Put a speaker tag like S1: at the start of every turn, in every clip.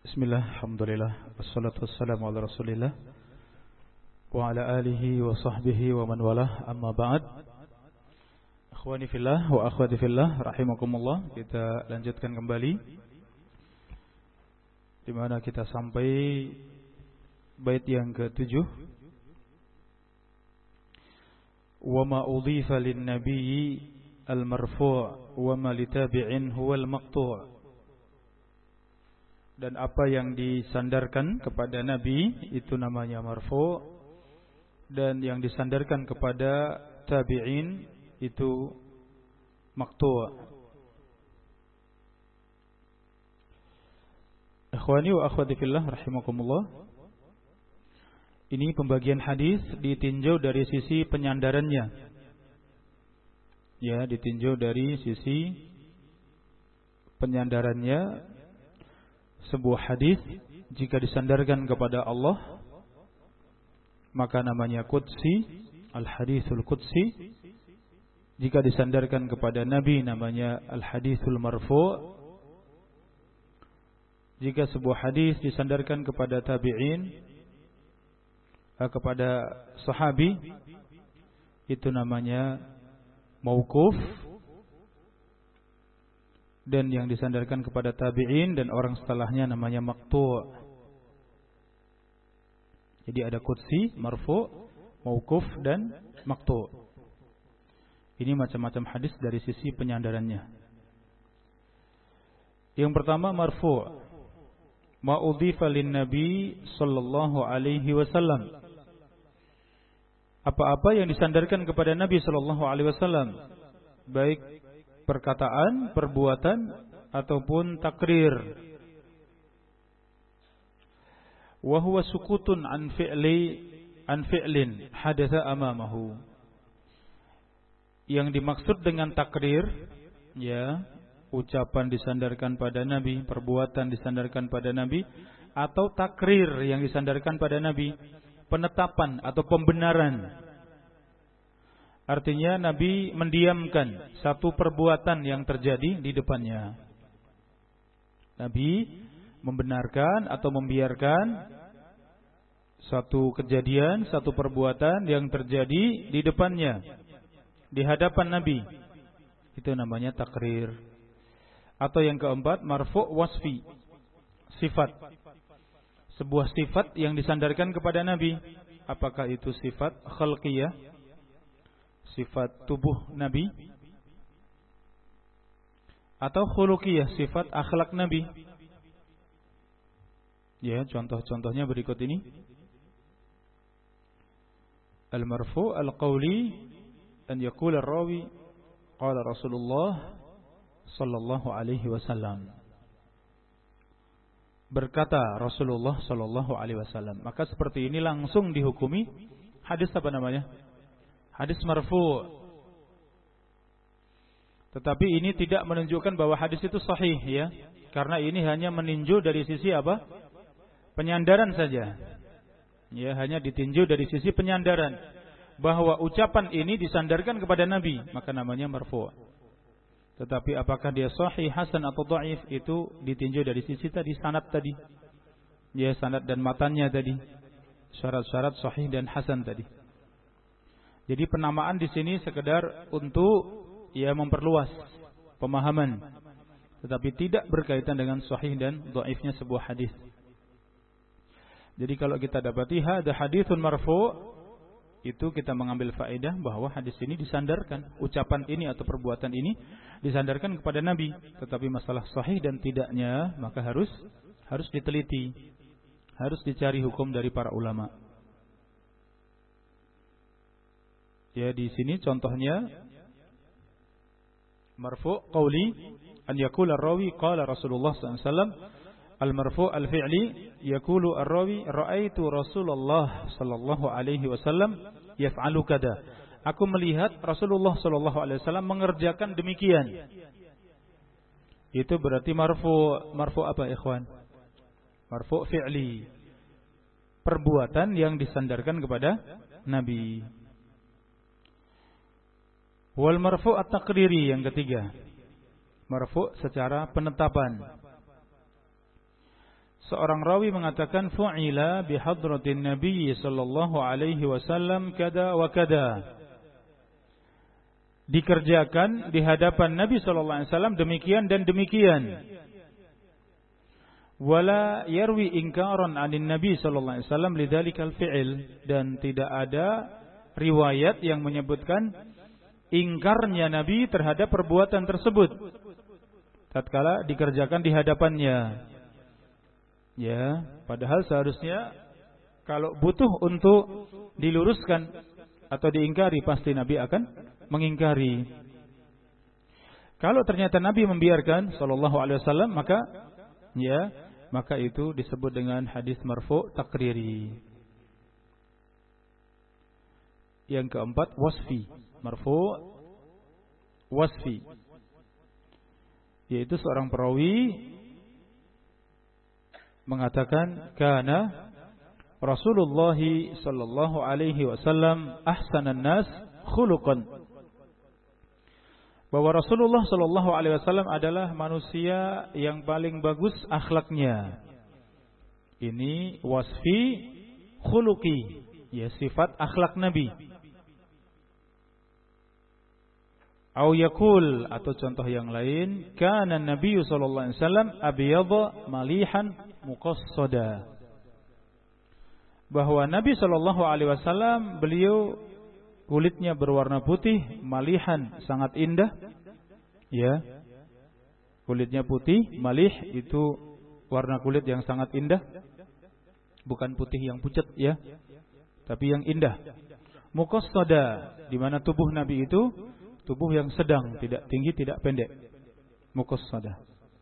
S1: Bismillah, alhamdulillah, wassalatu wassalamu ala rasulillah wa ala alihi wa sahbihi wa man walah, amma ba'd. Akhwani fillah wa akhwati fillah, rahimakumullah. Kita lanjutkan kembali di mana kita sampai bait yang ke-7. Wa ma udhifa lin nabiyyi al-marfu' wa ma li tabi'in huwa al-maqtu'. Dan apa yang disandarkan kepada Nabi itu namanya marfu', dan yang disandarkan kepada tabi'in itu maqtu'. Ikhwani wa akhwati fillah rahimakumullah. Ini pembagian hadis ditinjau dari sisi penyandarannya. Ya, ditinjau dari sisi penyandarannya. Sebuah hadis jika disandarkan kepada Allah maka namanya qudsi, al-haditsul qudsi. Jika disandarkan kepada Nabi namanya al-haditsul marfu'. Jika sebuah hadis disandarkan kepada tabi'in, kepada sahabi, itu namanya mauquf. Dan yang disandarkan kepada tabi'in dan orang setelahnya namanya maqtu'. Jadi ada qudsi, marfu', mauquf dan maqtu'. Ini macam-macam hadis dari sisi penyandarannya. Yang pertama marfu', ma udhifa lin nabi sallallahu alaihi wasallam. Apa-apa yang disandarkan kepada Nabi sallallahu alaihi wasallam, baik perkataan, perbuatan ataupun takrir. Wa huwa sukutun an fi'lin hadatha amamahu. Yang dimaksud dengan takrir, ya, ucapan disandarkan pada Nabi, perbuatan disandarkan pada Nabi, atau takrir yang disandarkan pada Nabi, penetapan atau pembenaran. Artinya Nabi mendiamkan satu perbuatan yang terjadi di depannya. Nabi membenarkan atau membiarkan satu kejadian, satu perbuatan yang terjadi di depannya, di hadapan Nabi. Itu namanya takrir. Atau yang keempat, marfu' wasfi, sifat. Sebuah sifat yang disandarkan kepada Nabi. Apakah itu sifat khalqiyah, sifat tubuh Nabi, atau khuluqiyah, sifat akhlak Nabi. Ya, contoh-contohnya berikut ini. Al-marfu' al-qawli an yaqula ar-rawi qala Rasulullah sallallahu alaihi wasallam. Berkata Rasulullah sallallahu alaihi wasallam. Maka seperti ini langsung dihukumi hadis apa namanya? Hadis marfu'. Tetapi ini tidak menunjukkan bahwa hadis itu sahih, ya. Karena ini hanya meninjau dari sisi apa? Penyandaran saja. Ya, hanya ditinjau dari sisi penyandaran bahwa ucapan ini disandarkan kepada Nabi, maka namanya marfu'. Tetapi apakah dia sahih, hasan atau dhaif, itu ditinjau dari sisi tadi, sanad tadi. Ya, sanad dan matannya tadi. Syarat-syarat sahih dan hasan tadi. Jadi penamaan di sini sekedar untuk ya memperluas pemahaman, tetapi tidak berkaitan dengan sahih dan dhaifnya sebuah hadis. Jadi kalau kita dapati ada haditsun marfu', itu kita mengambil faedah bahwa hadis ini disandarkan, ucapan ini atau perbuatan ini disandarkan kepada Nabi. Tetapi masalah sahih dan tidaknya maka harus diteliti, harus dicari hukum dari para ulama. Ya, di sini contohnya marfu' qawli an yaqula ar-rawi qala Rasulullah sallallahu alaihi wasallam. Al-marfu' al-fi'li yaqulu ar-rawi ra'aitu Rasulullah sallallahu alaihi wasallam yaf'alu kada. Aku melihat Rasulullah sallallahu alaihi wasallam mengerjakan demikian. Itu berarti marfu' apa ikhwan? Marfu' fi'li. Perbuatan yang disandarkan kepada Nabi. Wal marfu' at-taqriri yang ketiga. Marfu' secara penetapan. seorang rawi mengatakan fu'ila bi hadratin Nabi sallallahu alaihi wasallam kada wa kada. Dikerjakan di hadapan Nabi sallallahu alaihi wasallam demikian dan demikian. Wala yarwi ingkaran 'anin Nabi sallallahu alaihi wasallam lidzalikal fi'il, dan tidak ada riwayat yang menyebutkan ingkarnya Nabi terhadap perbuatan tersebut tatkala dikerjakan di hadapannya. Ya, padahal seharusnya kalau butuh untuk diluruskan atau diingkari pasti Nabi akan mengingkari. Kalau ternyata Nabi membiarkan sallallahu alaihi wasallam, maka itu disebut dengan hadis marfu' takriri. Yang keempat, wasfi. Marfu' wasfi, yaitu seorang perawi mengatakan kana Rasulullah sallallahu alaihi wasallam ahsanan nas khuluqan, bahwa Rasulullah sallallahu alaihi wasallam adalah manusia yang paling bagus akhlaknya. Ini wasfi khuluqi, ya sifat akhlak Nabi. Au yaqul, atau contoh yang lain, kana Nabi sallallahu alaihi wasallam abyadha malihan muqassada, bahwa Nabi sallallahu alaihi wasallam beliau kulitnya berwarna putih, malihan sangat indah. Ya. Kulitnya putih, malih itu warna kulit yang sangat indah. Bukan putih yang pucat ya, tapi yang indah. Muqassada, di mana tubuh Nabi itu tubuh yang sedang, tidak tinggi, tidak pendek. Muqassada.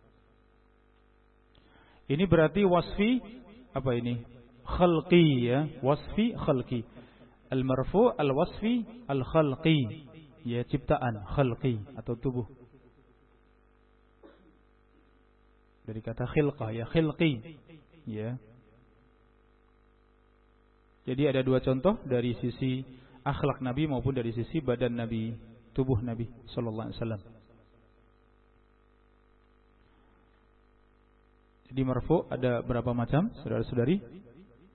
S1: Ini berarti wasfi apa ini? Khalqi ya, wasfi khalqi. Al-marfu' al-wasfi al-khalqi, ya ciptaan, khalqi atau tubuh. Dari kata khilqah ya, khilqi. Ya. Jadi ada dua contoh dari sisi akhlak Nabi maupun dari sisi badan Nabi, tubuh Nabi sallallahu alaihi wasallam. Jadi marfu' ada berapa macam, saudara-saudari?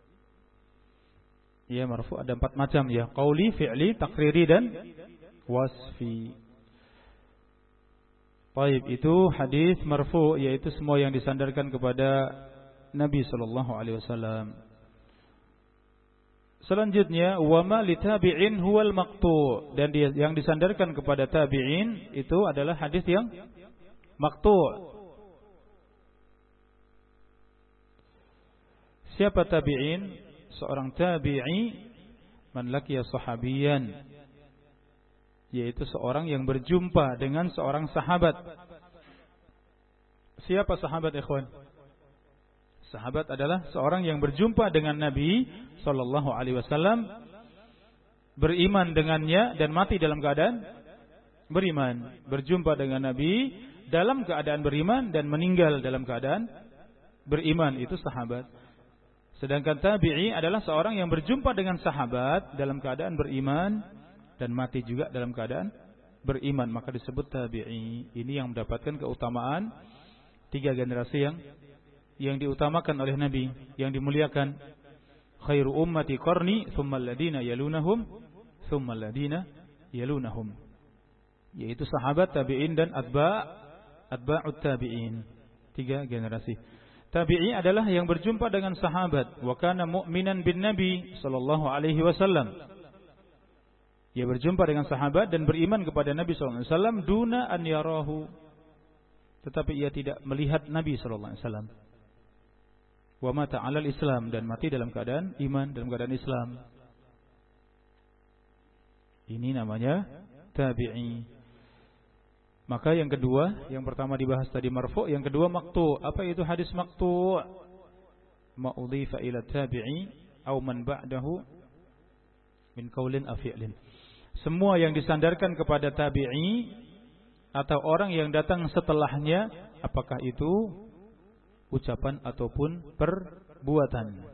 S1: Ya, marfu' ada 4 macam ya. Qauli, fi'li, takriri dan wasfi. Baik, itu hadis marfu', yaitu semua yang disandarkan kepada Nabi sallallahu alaihi wasallam. Selanjutnya, wa ma li tabi'in huwal maqtu', dan yang disandarkan kepada tabi'in itu adalah hadis yang maqtu'. Siapa tabi'in? Seorang tabi'i man laqiya sahabiyan, yaitu seorang yang berjumpa dengan seorang sahabat. Siapa sahabat, ikhwan? Sahabat adalah seorang yang berjumpa dengan Nabi sallallahu alaihi wasallam, beriman dengannya dan mati dalam keadaan beriman. Berjumpa dengan Nabi dalam keadaan beriman dan meninggal dalam keadaan beriman, itu sahabat. Sedangkan tabi'i adalah seorang yang berjumpa dengan sahabat dalam keadaan beriman dan mati juga dalam keadaan beriman, maka disebut tabi'i. Ini yang mendapatkan keutamaan 3 generasi yang diutamakan oleh Nabi, yang dimuliakan. Khairu ummati qarni, tsumma alladina yalunahum, tsumma alladina yalunahum. Yaitu sahabat, tabi'in dan atba'ut tabi'in. 3 generasi. Tabi'i adalah yang berjumpa dengan sahabat. Wa kana mu'minan bin Nabi sallallahu alaihi wasallam. Ia berjumpa dengan sahabat dan beriman kepada Nabi sallallahu alaihi wasallam duna an yarahu. Tetapi ia tidak melihat Nabi sallallahu alaihi wasallam. Wa mata 'alal Islam, dan mati dalam keadaan iman, dalam keadaan Islam. Ini namanya tabi'i. Maka yang kedua, yang pertama dibahas tadi marfu', yang kedua maqtu'. Apa itu hadis maqtu'? Ma udhifa ila tabi'i aw man ba'dahu min qaulin aw fi'lin. Semua yang disandarkan kepada tabi'i atau orang yang datang setelahnya, apakah itu ucapan ataupun perbuatan.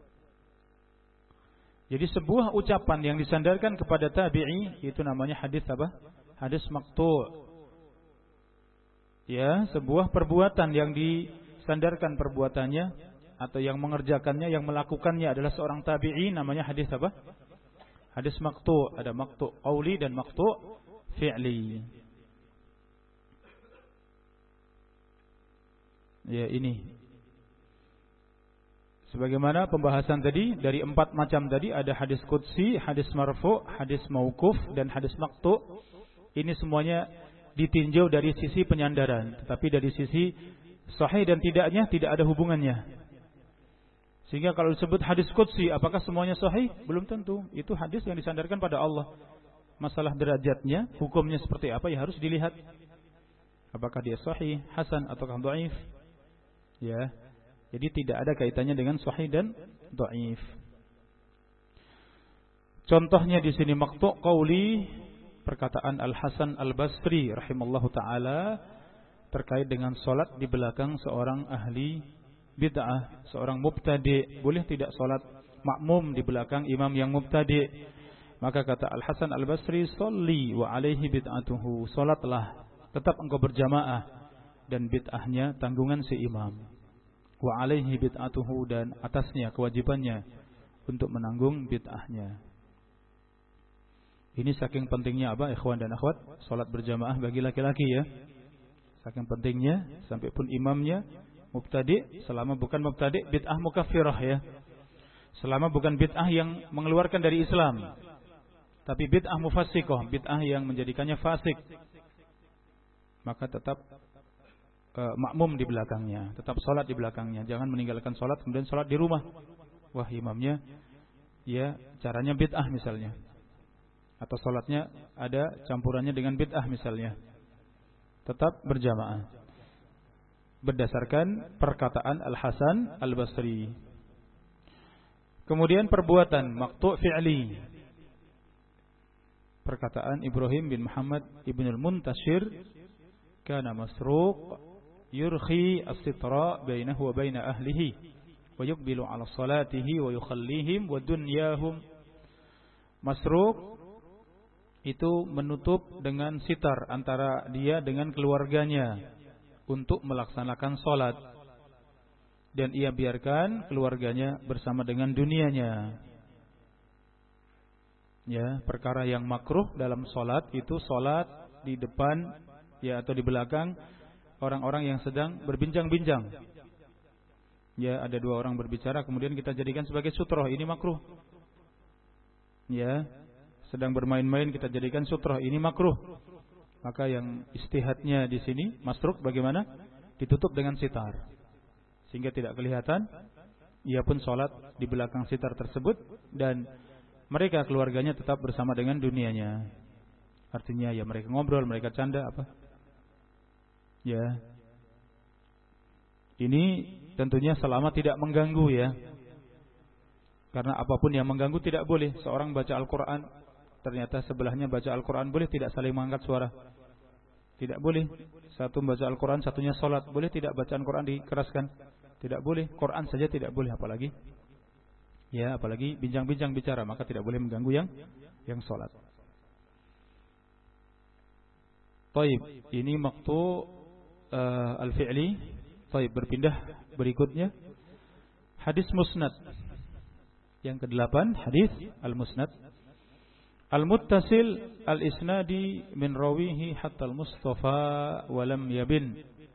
S1: Jadi sebuah ucapan yang disandarkan kepada tabi'i itu namanya hadis apa? Hadis maqtu'. Ya, sebuah perbuatan yang disandarkan perbuatannya atau yang mengerjakannya, yang melakukannya adalah seorang tabi'i, namanya hadis apa? Hadis maqtu'. Ada maqtu' qauli dan maqtu' fi'li. Ya, ini. Sebagaimana pembahasan tadi, dari 4 macam tadi, ada hadis qudsi, hadis marfu', hadis mauquf, dan hadis maqtu'. Ini semuanya ditinjau dari sisi penyandaran, tetapi dari sisi sahih dan tidaknya tidak ada hubungannya. Sehingga kalau disebut hadis qudsi, apakah semuanya sahih? Belum tentu. Itu hadis yang disandarkan pada Allah. Masalah derajatnya, hukumnya seperti apa, ya harus dilihat. Apakah dia sahih, hasan, ataukah dhaif? Ya. Jadi tidak ada kaitannya dengan sahih dan dhaif. Contohnya di sini maqtu' qauli, perkataan Al-Hasan Al-Basri rahimallahu taala terkait dengan salat di belakang seorang ahli bid'ah, seorang mubtadi'. Boleh tidak salat makmum di belakang imam yang mubtadi'? Maka kata Al-Hasan Al-Basri, "Sholli wa alaihi bid'atuhu." Salatlah, tetap engkau berjamaah, dan bid'ahnya tanggungan si imam. Wa alaihi bid'atuhu, dan atasnya kewajibannya untuk menanggung bid'ahnya. Ini saking pentingnya apa, ikhwan dan akhwat, salat berjamaah bagi laki-laki ya. Saking pentingnya sampai pun imamnya mubtadi', selama bukan mubtadi' bid'ah mukaffirah ya. Selama bukan bid'ah yang mengeluarkan dari Islam, tapi bid'ah mufassiqah, bid'ah yang menjadikannya fasik, maka tetap makmum di belakangnya, tetap salat di belakangnya. Jangan meninggalkan salat kemudian salat di rumah. Wah, imamnya ya caranya bid'ah misalnya, atau salatnya ada campurannya dengan bid'ah misalnya. Tetap berjamaah berdasarkan perkataan Al-Hasan Al-Basri. Kemudian perbuatan maqtu' fi'li, perkataan Ibrahim bin Muhammad ibn al-Muntashir, kana Masruq yurkhi as-sitra bainahu wa baina ahlihi wa yuqbilu ala salatihi wa yukhallihim wa dunyahum. Masruq itu menutup dengan sitar antara dia dengan keluarganya untuk melaksanakan salat, dan ia biarkan keluarganya bersama dengan dunianya. Ya, perkara yang makruh dalam salat itu salat di depan ya atau di belakang orang-orang yang sedang berbincang-bincang. Ya, ada 2 orang berbicara kemudian kita jadikan sebagai sutroh, ini makruh. Ya, sedang bermain-main kita jadikan sutroh, ini makruh. Maka yang istihadnya di sini masruk bagaimana? Ditutup dengan sitar sehingga tidak kelihatan. Ia pun sholat di belakang sitar tersebut, dan mereka keluarganya tetap bersama dengan dunianya. Artinya ya mereka ngobrol, mereka canda apa? Ya. Ini tentunya selama tidak mengganggu ya. Karena apapun yang mengganggu tidak boleh. Seorang baca Al-Quran, ternyata sebelahnya baca Al-Quran, boleh tidak saling mengangkat suara? Tidak boleh. Satu membaca Al-Quran, satunya sholat. Boleh tidak bacaan Quran dikeraskan? Tidak boleh. Quran saja tidak boleh, apalagi ya, apalagi bincang-bincang bicara, maka tidak boleh mengganggu yang sholat. Taib, ini maqtu' al-fi'li. Taib, berpindah berikutnya hadis musnad. Yang ke-8, hadis al-musnad. Al-muttasil al-isnadi min rawihi hatta al-mustafa wa lam yabin.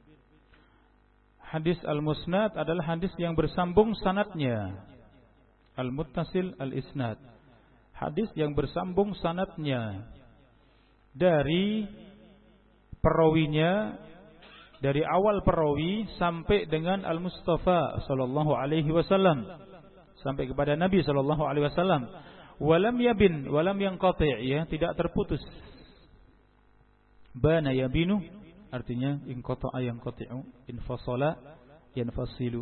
S1: Hadis al-musnad adalah hadis yang bersambung sanadnya. Al-muttasil al-isnad, hadis yang bersambung sanadnya dari perawinya, dari awal perawi sampai dengan al-Mustafa sallallahu alaihi wasallam, sampai kepada Nabi sallallahu alaihi wasallam. Walam yabin, walam yanqati', ya, tidak terputus. Bana yabinu artinya inqata'a yanqati'u, infasala yanfasilu.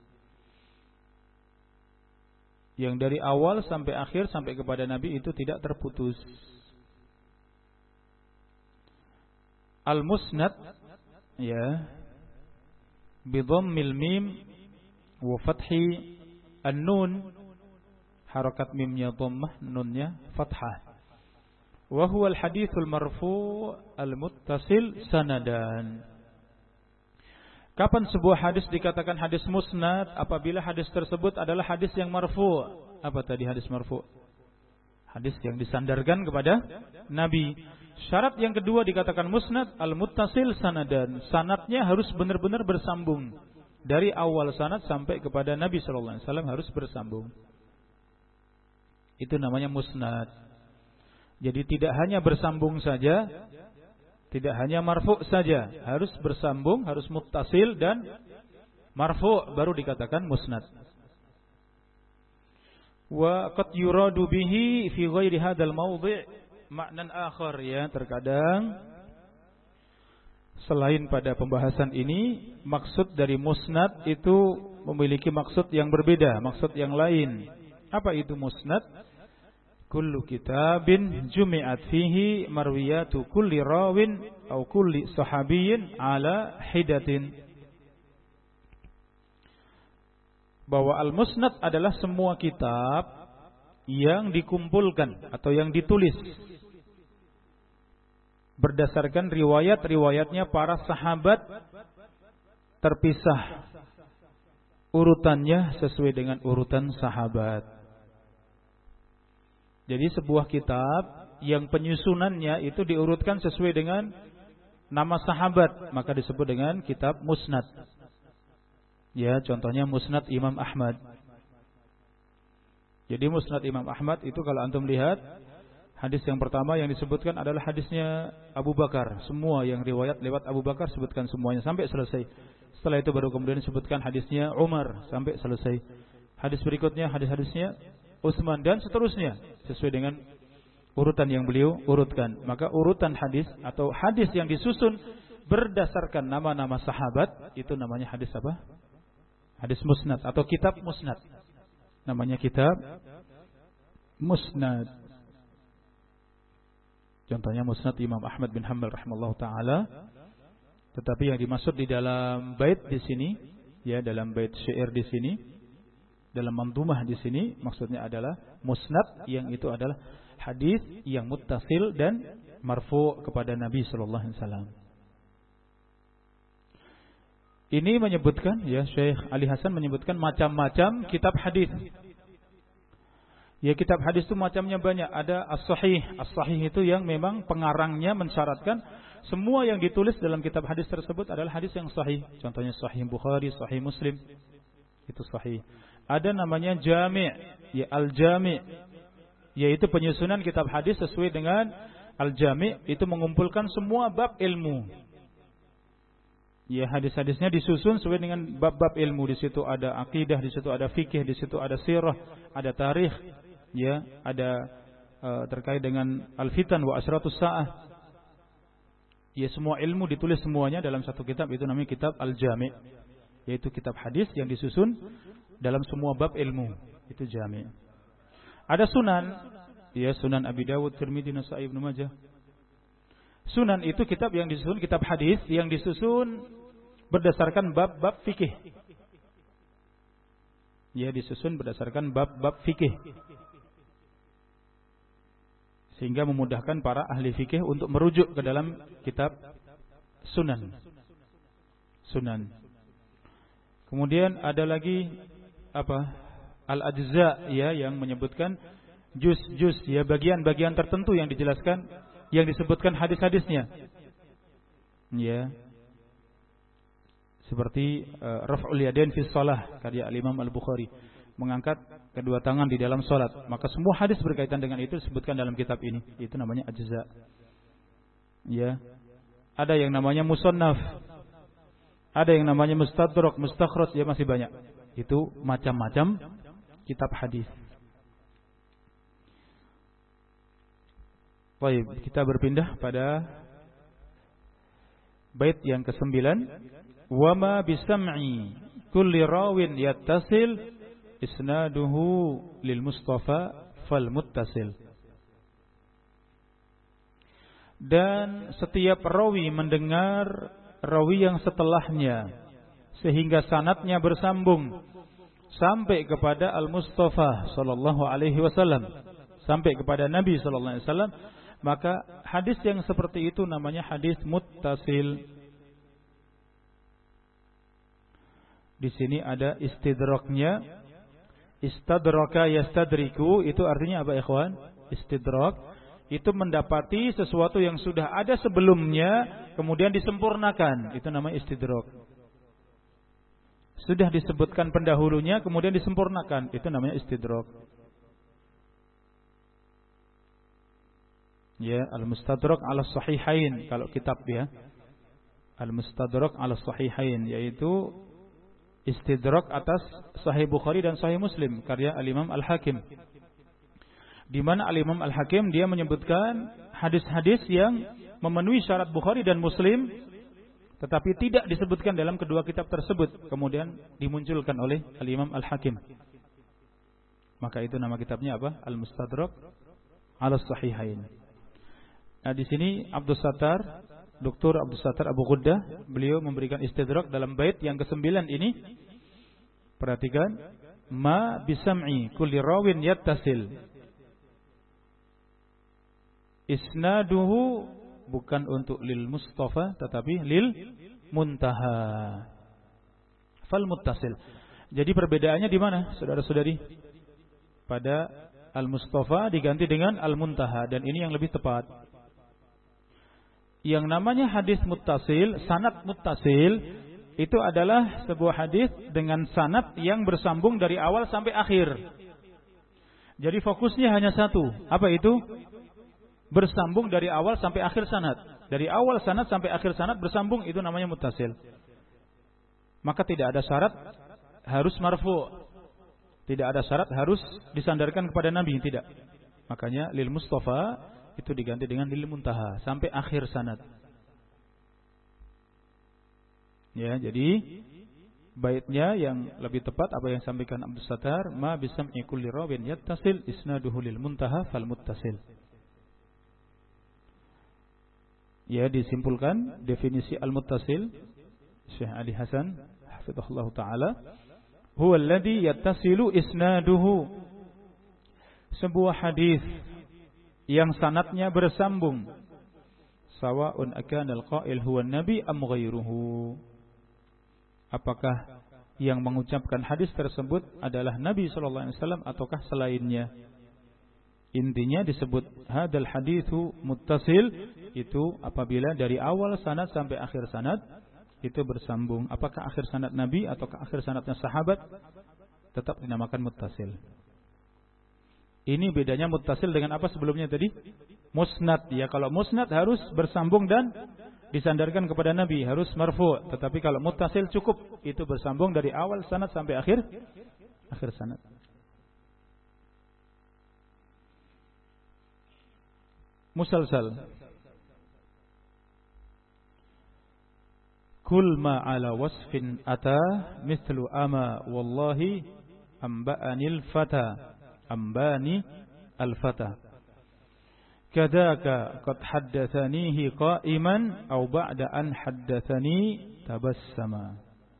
S1: Yang dari awal sampai akhir sampai kepada Nabi itu tidak terputus. Al-musnad ya bi dhammil mim wa fathi an-nun, harakat mimnya dhammah, nunnya fathah. Wa huwa al-haditsul marfu' al-muttasil sanadan. Kapan sebuah hadis dikatakan hadis musnad? Apabila hadis tersebut adalah hadis yang marfu'. Apa tadi hadis marfu'? Hadis yang disandarkan kepada Nabi. Syarat yang kedua dikatakan musnad, al-muttasil sanadan. Sanadnya harus benar-benar bersambung. Dari awal sanad sampai kepada Nabi sallallahu alaihi wasallam harus bersambung. Itu namanya musnad. Jadi tidak hanya bersambung saja, tidak hanya marfu' saja, harus bersambung, harus muttasil dan marfu' baru dikatakan musnad. Wa qad yuradu bihi fi ghairi hadzal mawdhi' ma'nan akhar, ya, terkadang selain pada pembahasan ini maksud dari musnad itu memiliki maksud yang berbeda, maksud yang lain. Apa itu musnad? Kullu kitabin jumi'at fihi marwiyatu kulli rawin atau kulli sahabiyyin ala hidatin. Bahwa al-musnad adalah semua kitab yang dikumpulkan atau yang ditulis berdasarkan riwayat-riwayatnya para sahabat, terpisah urutannya sesuai dengan urutan sahabat. Jadi sebuah kitab yang penyusunannya itu diurutkan sesuai dengan nama sahabat, maka disebut dengan kitab musnad. Ya, contohnya musnad Imam Ahmad. Jadi musnad Imam Ahmad itu kalau antum lihat, hadis yang pertama yang disebutkan adalah hadisnya Abu Bakar. Semua yang riwayat lewat Abu Bakar sebutkan semuanya sampai selesai. Setelah itu baru kemudian disebutkan hadisnya Umar sampai selesai. Hadis berikutnya hadis-hadisnya Utsman dan seterusnya sesuai dengan urutan yang beliau urutkan. Maka urutan hadis atau hadis yang disusun berdasarkan nama-nama sahabat itu namanya hadis apa? Hadis musnad atau kitab musnad. Namanya kitab musnad. Contohnya musnad Imam Ahmad bin Hanbal rahimallahu taala. Tetapi yang dimaksud di dalam bait di sini, ya, dalam bait syair di sini, dalam mandumah di sini maksudnya adalah musnad yang itu adalah hadis yang muttasil dan marfu' kepada Nabi sallallahu alaihi wasallam. Ini menyebutkan, ya, Syekh Ali Hasan menyebutkan macam-macam kitab hadis. Ya, kitab hadis itu macamnya banyak. Ada as-sahih. As-sahih itu yang memang pengarangnya mensyaratkan semua yang ditulis dalam kitab hadis tersebut adalah hadis yang sahih. Contohnya Sahih Bukhari, Sahih Muslim. Itu sahih. Ada namanya jami', ya, al-jami', yaitu penyusunan kitab hadis sesuai dengan al-jami', itu mengumpulkan semua bab ilmu. Ya, hadis-hadisnya disusun sesuai dengan bab-bab ilmu. Di situ ada akidah, di situ ada fikih, di situ ada sirah, ada tarikh, ya, ada terkait dengan al-fitan wa asyratus sa'ah. Ya, semua ilmu ditulis semuanya dalam satu kitab, itu namanya kitab al-jami', yaitu kitab hadis yang disusun dalam semua bab ilmu, itu jami'. Ada sunan, ya, Sunan Abi Dawud, Tirmidzi, Nasa'i, Ibnu Majah. Sunan itu kitab yang disusun, kitab hadis yang disusun berdasarkan bab-bab fikih. Ya, disusun berdasarkan bab-bab fikih. Sehingga memudahkan para ahli fikih untuk merujuk ke dalam kitab sunan. Sunan. Kemudian ada lagi apa? Al-ajza, ya, yang menyebutkan juz-juz, ya, bagian-bagian tertentu yang dijelaskan, yang disebutkan hadis-hadisnya. Ya. Seperti Raf'ul Yadain fi shalah karya Al-Imam Al-Bukhari, mengangkat kedua tangan di dalam salat. Maka semua hadis berkaitan dengan itu disebutkan dalam kitab ini. Itu namanya ajza. Ya. Ada yang namanya musannaf. Ada yang namanya mustadrak, mustakhraj, ya, masih banyak. Itu macam-macam kitab hadis. Baik, kita berpindah pada bait yang ke-9. Wa ma bisam'i kulli rawin yattasil isnaduhu lil Mustafa fal muttasil. Dan setiap rawi mendengar rawi yang setelahnya sehingga sanadnya bersambung sampai kepada Al-Mustafa sallallahu alaihi wasallam, sampai kepada Nabi sallallahu alaihi wasallam, maka hadis yang seperti itu namanya hadis muttasil. Di sini ada istidraknya. Istadraka yastadriku, itu artinya apa ikhwan? Istidrak itu mendapati sesuatu yang sudah ada sebelumnya kemudian disempurnakan, itu namanya istidrak. Sudah disebutkan pendahulunya kemudian disempurnakan, itu namanya istidrak. Ya, al-mustadrak 'ala sahihain kalau kitab ya. Al-mustadrak 'ala sahihain, yaitu istidrak atas Sahih Bukhari dan Sahih Muslim karya Al-Imam Al-Hakim. Di mana Al-Imam Al-Hakim dia menyebutkan hadis-hadis yang memenuhi syarat Bukhari dan Muslim tetapi tidak disebutkan dalam kedua kitab tersebut, kemudian dimunculkan oleh Al-Imam Al-Hakim. Maka itu nama kitabnya apa? Al-Mustadrak 'ala Sahihain. Nah, di sini Abdus Sattar, Dr. Abdus Sattar Abu Ghuddah, beliau memberikan istidrak dalam bait yang ke-9 ini. Perhatikan, ma bisam'i kulli rawin yattasil. Isnaduhu bukan untuk lil Mustafa tetapi lil Muntaha. Fal muttasil. Jadi perbedaannya di mana, saudara-saudari? Pada Al-Mustafa diganti dengan Al-Muntaha, dan ini yang lebih tepat. Yang namanya hadis muttasil, sanad muttasil, itu adalah sebuah hadis dengan sanad yang bersambung dari awal sampai akhir. Jadi fokusnya hanya satu. Apa itu? Bersambung dari awal sampai akhir sanad. Dari awal sanad sampai akhir sanad bersambung, itu namanya muttasil. Maka tidak ada syarat harus marfu'. Tidak ada syarat harus disandarkan kepada Nabi, tidak. Makanya lil Mustafa itu diganti dengan lil Muntaha sampai akhir sanad. Ya, jadi baitnya yang lebih tepat apa yang disampaikan Abdus Sattar, ma bisam'i kulli rawin yattasil isnaduhu lil Muntaha fal muttasil. Ya, disimpulkan definisi al-muttasil Syekh Ali Hasan hafizahullah taala, huwa alladhi yattasilu isnaduhu, sebuah hadis yang sanadnya bersambung, sawa'un akana al-qail huwa an-nabi am ghairuhu, apakah yang mengucapkan hadis tersebut adalah Nabi sallallahu alaihi wasallam ataukah selainnya. Intinya disebut hadal hadithu muttasil itu apabila dari awal sanad sampai akhir sanad itu bersambung, apakah akhir sanad Nabi ataukah akhir sanadnya sahabat, tetap dinamakan muttasil. Ini bedanya muttasil dengan apa sebelumnya tadi? Musnad. Ya, kalau musnad harus bersambung dan disandarkan kepada Nabi, harus marfu'. Tetapi kalau muttasil cukup itu bersambung dari awal sanad sampai akhir sanad. Musalsal. Kul ma ala wasfin ata mithlu ama wallahi amba'anil fata. Ambani al-fata. Kadaka qad haddathanihi qa'iman aw ba'da an haddathani tabassama.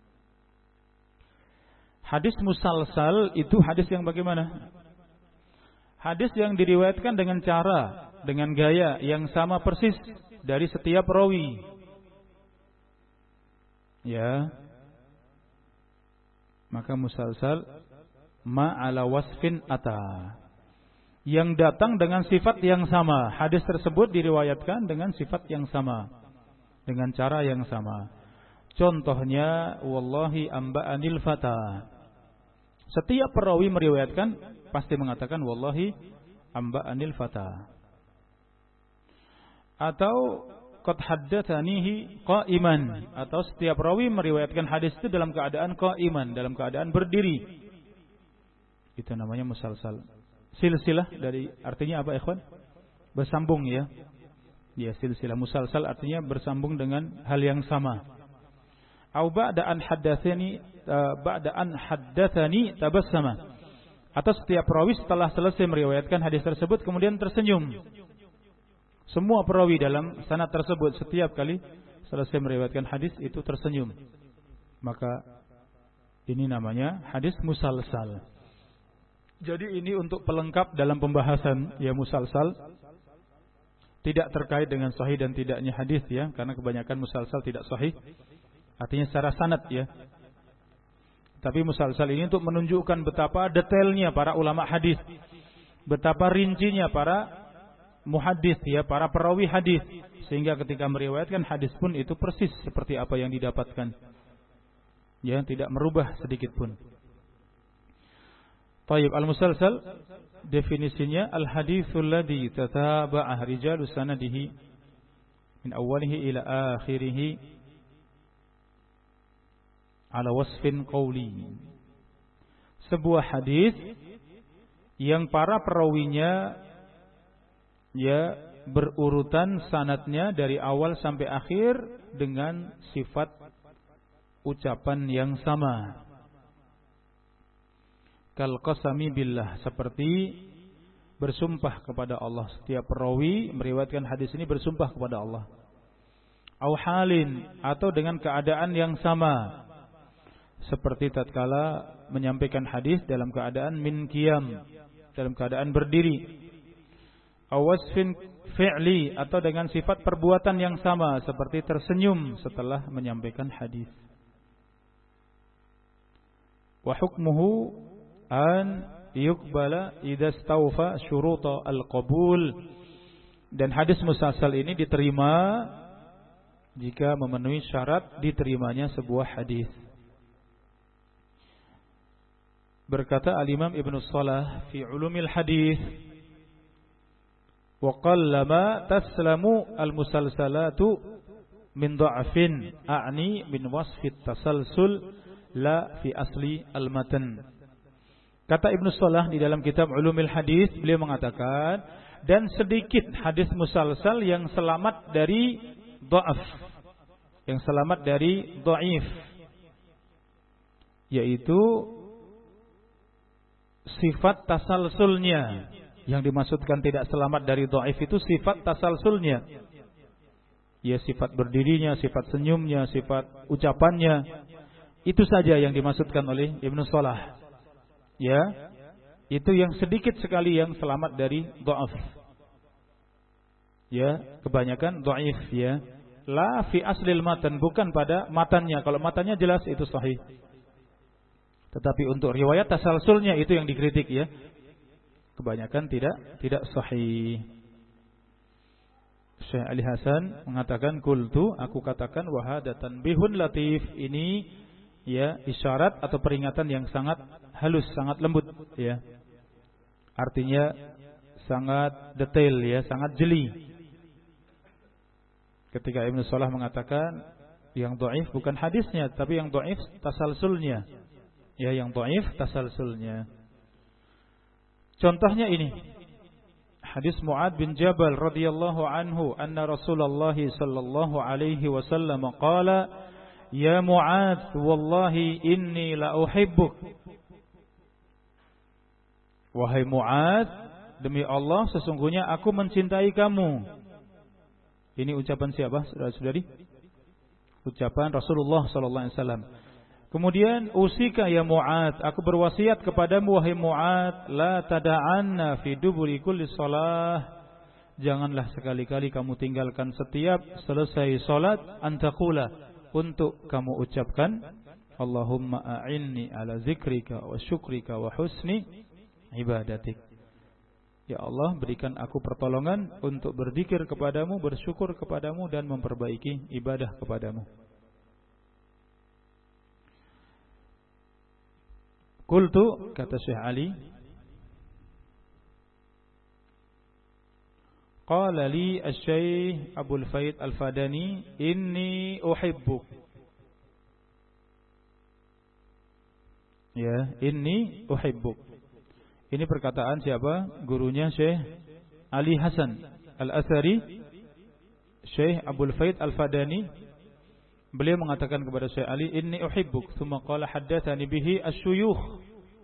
S1: Hadis musalsal itu hadis yang bagaimana? Hadis yang diriwayatkan dengan cara, dengan gaya yang sama persis dari setiap rawi. Ya. Maka musalsal ma ala wasfin ata, yang datang dengan sifat yang sama. Hadis tersebut diriwayatkan dengan sifat yang sama, dengan cara yang sama. Contohnya wallahi amba'anil fata. Setiap perawi meriwayatkan pasti mengatakan wallahi amba'anil fata. Atau qad haddatsanihi qa'iman, atau setiap perawi meriwayatkan hadis itu dalam keadaan qa'iman, dalam keadaan berdiri. Itu namanya musalsal. Silsilah dari artinya apa ikhwan? Bersambung ya. Ya, silsilah musalsal artinya bersambung dengan hal yang sama. Au ba'da an haddatsani tabassama. Atau setiap perawi setelah selesai meriwayatkan hadis tersebut kemudian tersenyum. Semua perawi dalam sanad tersebut setiap kali selesai meriwayatkan hadis itu tersenyum. Maka ini namanya hadis musalsal. Jadi ini untuk pelengkap dalam pembahasan ya musalsal, tidak terkait dengan sahih dan tidaknya hadis ya, karena kebanyakan musalsal tidak sahih. Artinya secara sanad ya. Tapi musalsal ini untuk menunjukkan betapa detailnya para ulama hadis, betapa rincinya para muhaddits ya, para perawi hadis, sehingga ketika meriwayatkan hadis pun itu persis seperti apa yang didapatkan. Ya, tidak merubah sedikit pun. Tayyib, al-musalsal definisinya al-haditsul ladzi tataba'ah rijalus sanadihi min awwalihi ila akhirih ala wasfin qawli. Sebuah hadis yang para perawinya ya berurutan sanadnya dari awal sampai akhir dengan sifat ucapan yang sama. Kal qasami billah, seperti bersumpah kepada Allah. Setiap perawi meriwayatkan hadis ini bersumpah kepada Allah. Au halin, atau dengan keadaan yang sama, seperti tatkala menyampaikan hadis dalam keadaan min qiyam, dalam keadaan berdiri. Au wasfin fi'li, atau dengan sifat perbuatan yang sama, seperti tersenyum setelah menyampaikan hadis. Wa hukmuhu an yuqbala idza stawfa syuruta al-qabul. Dan hadis musalsal ini diterima jika memenuhi syarat diterimanya sebuah hadis. Berkata al-Imam Ibnu Shalah fi Ulumil Hadis, wa qallama taslamu al-musalsalatu min dha'fin, a'ni min wasfi tasalsul la fi asli al-matan. Kata Ibnu Shalah di dalam kitab Ulumil Hadis, beliau mengatakan, dan sedikit hadis musalsal yang selamat dari dha'af, yang selamat dari dhaif, yaitu sifat tasalsulnya. Yang dimaksudkan tidak selamat dari dhaif itu sifat tasalsulnya. Ya, sifat berdirinya, sifat senyumnya, sifat ucapannya. Itu saja yang dimaksudkan oleh Ibnu Shalah. Ya, itu yang sedikit sekali yang selamat dari dhaif. Ya, kebanyakan dhaif ya. La fi aslil matan, bukan pada matannya. Kalau matannya jelas itu sahih. Tetapi untuk riwayat tasalsulnya itu yang dikritik ya. Kebanyakan tidak sahih. Syekh Ali Hasan mengatakan, qultu, aku katakan, wa hada tanbihun latif, ini ya isyarat atau peringatan yang sangat halus, sangat lembut ya. Artinya sangat detail ya, sangat jeli. Ketika Ibnu Shalah mengatakan yang dhaif bukan hadisnya, tapi yang dhaif tasalsulnya. Ya, yang dhaif tasalsulnya. Contohnya ini. Hadis Mu'ad bin Jabal radhiyallahu anhu, anna Rasulullah sallallahu alaihi wasallam qala, ya Mu'ad, wallahi inni la uhibbuk. Wahai Mu'ad, demi Allah sesungguhnya aku mencintai kamu. Ini ucapan siapa, saudara-saudari? Ucapan Rasulullah sallallahu alaihi wasallam. Kemudian usika ya Mu'ad, aku berwasiat kepadamu wahai Mu'ad, la tada'anna fi duburi kulli shalah, janganlah sekali-kali kamu tinggalkan setiap selesai salat, antaqula, untuk kamu ucapkan, Allahumma a'inni ala zikrika wa syukrika wa husni ibadatik. Ya Allah, berikan aku pertolongan untuk berzikir kepadamu, bersyukur kepadamu, dan memperbaiki ibadah kepadamu. Qultu, kata Syekh Ali, qala li asy-Syaikh Abdul Faid Al-Fadani, inni uhibbuk. Ya, inni uhibbuk. Ini perkataan siapa? Gurunya Syekh Ali Hasan Al-Athari, Syekh Abdul Faid Al-Fadani. Beliau mengatakan kepada Syekh Ali, inni uhibbuk, tsumma qala haddatsani bihi asy-syuyukh.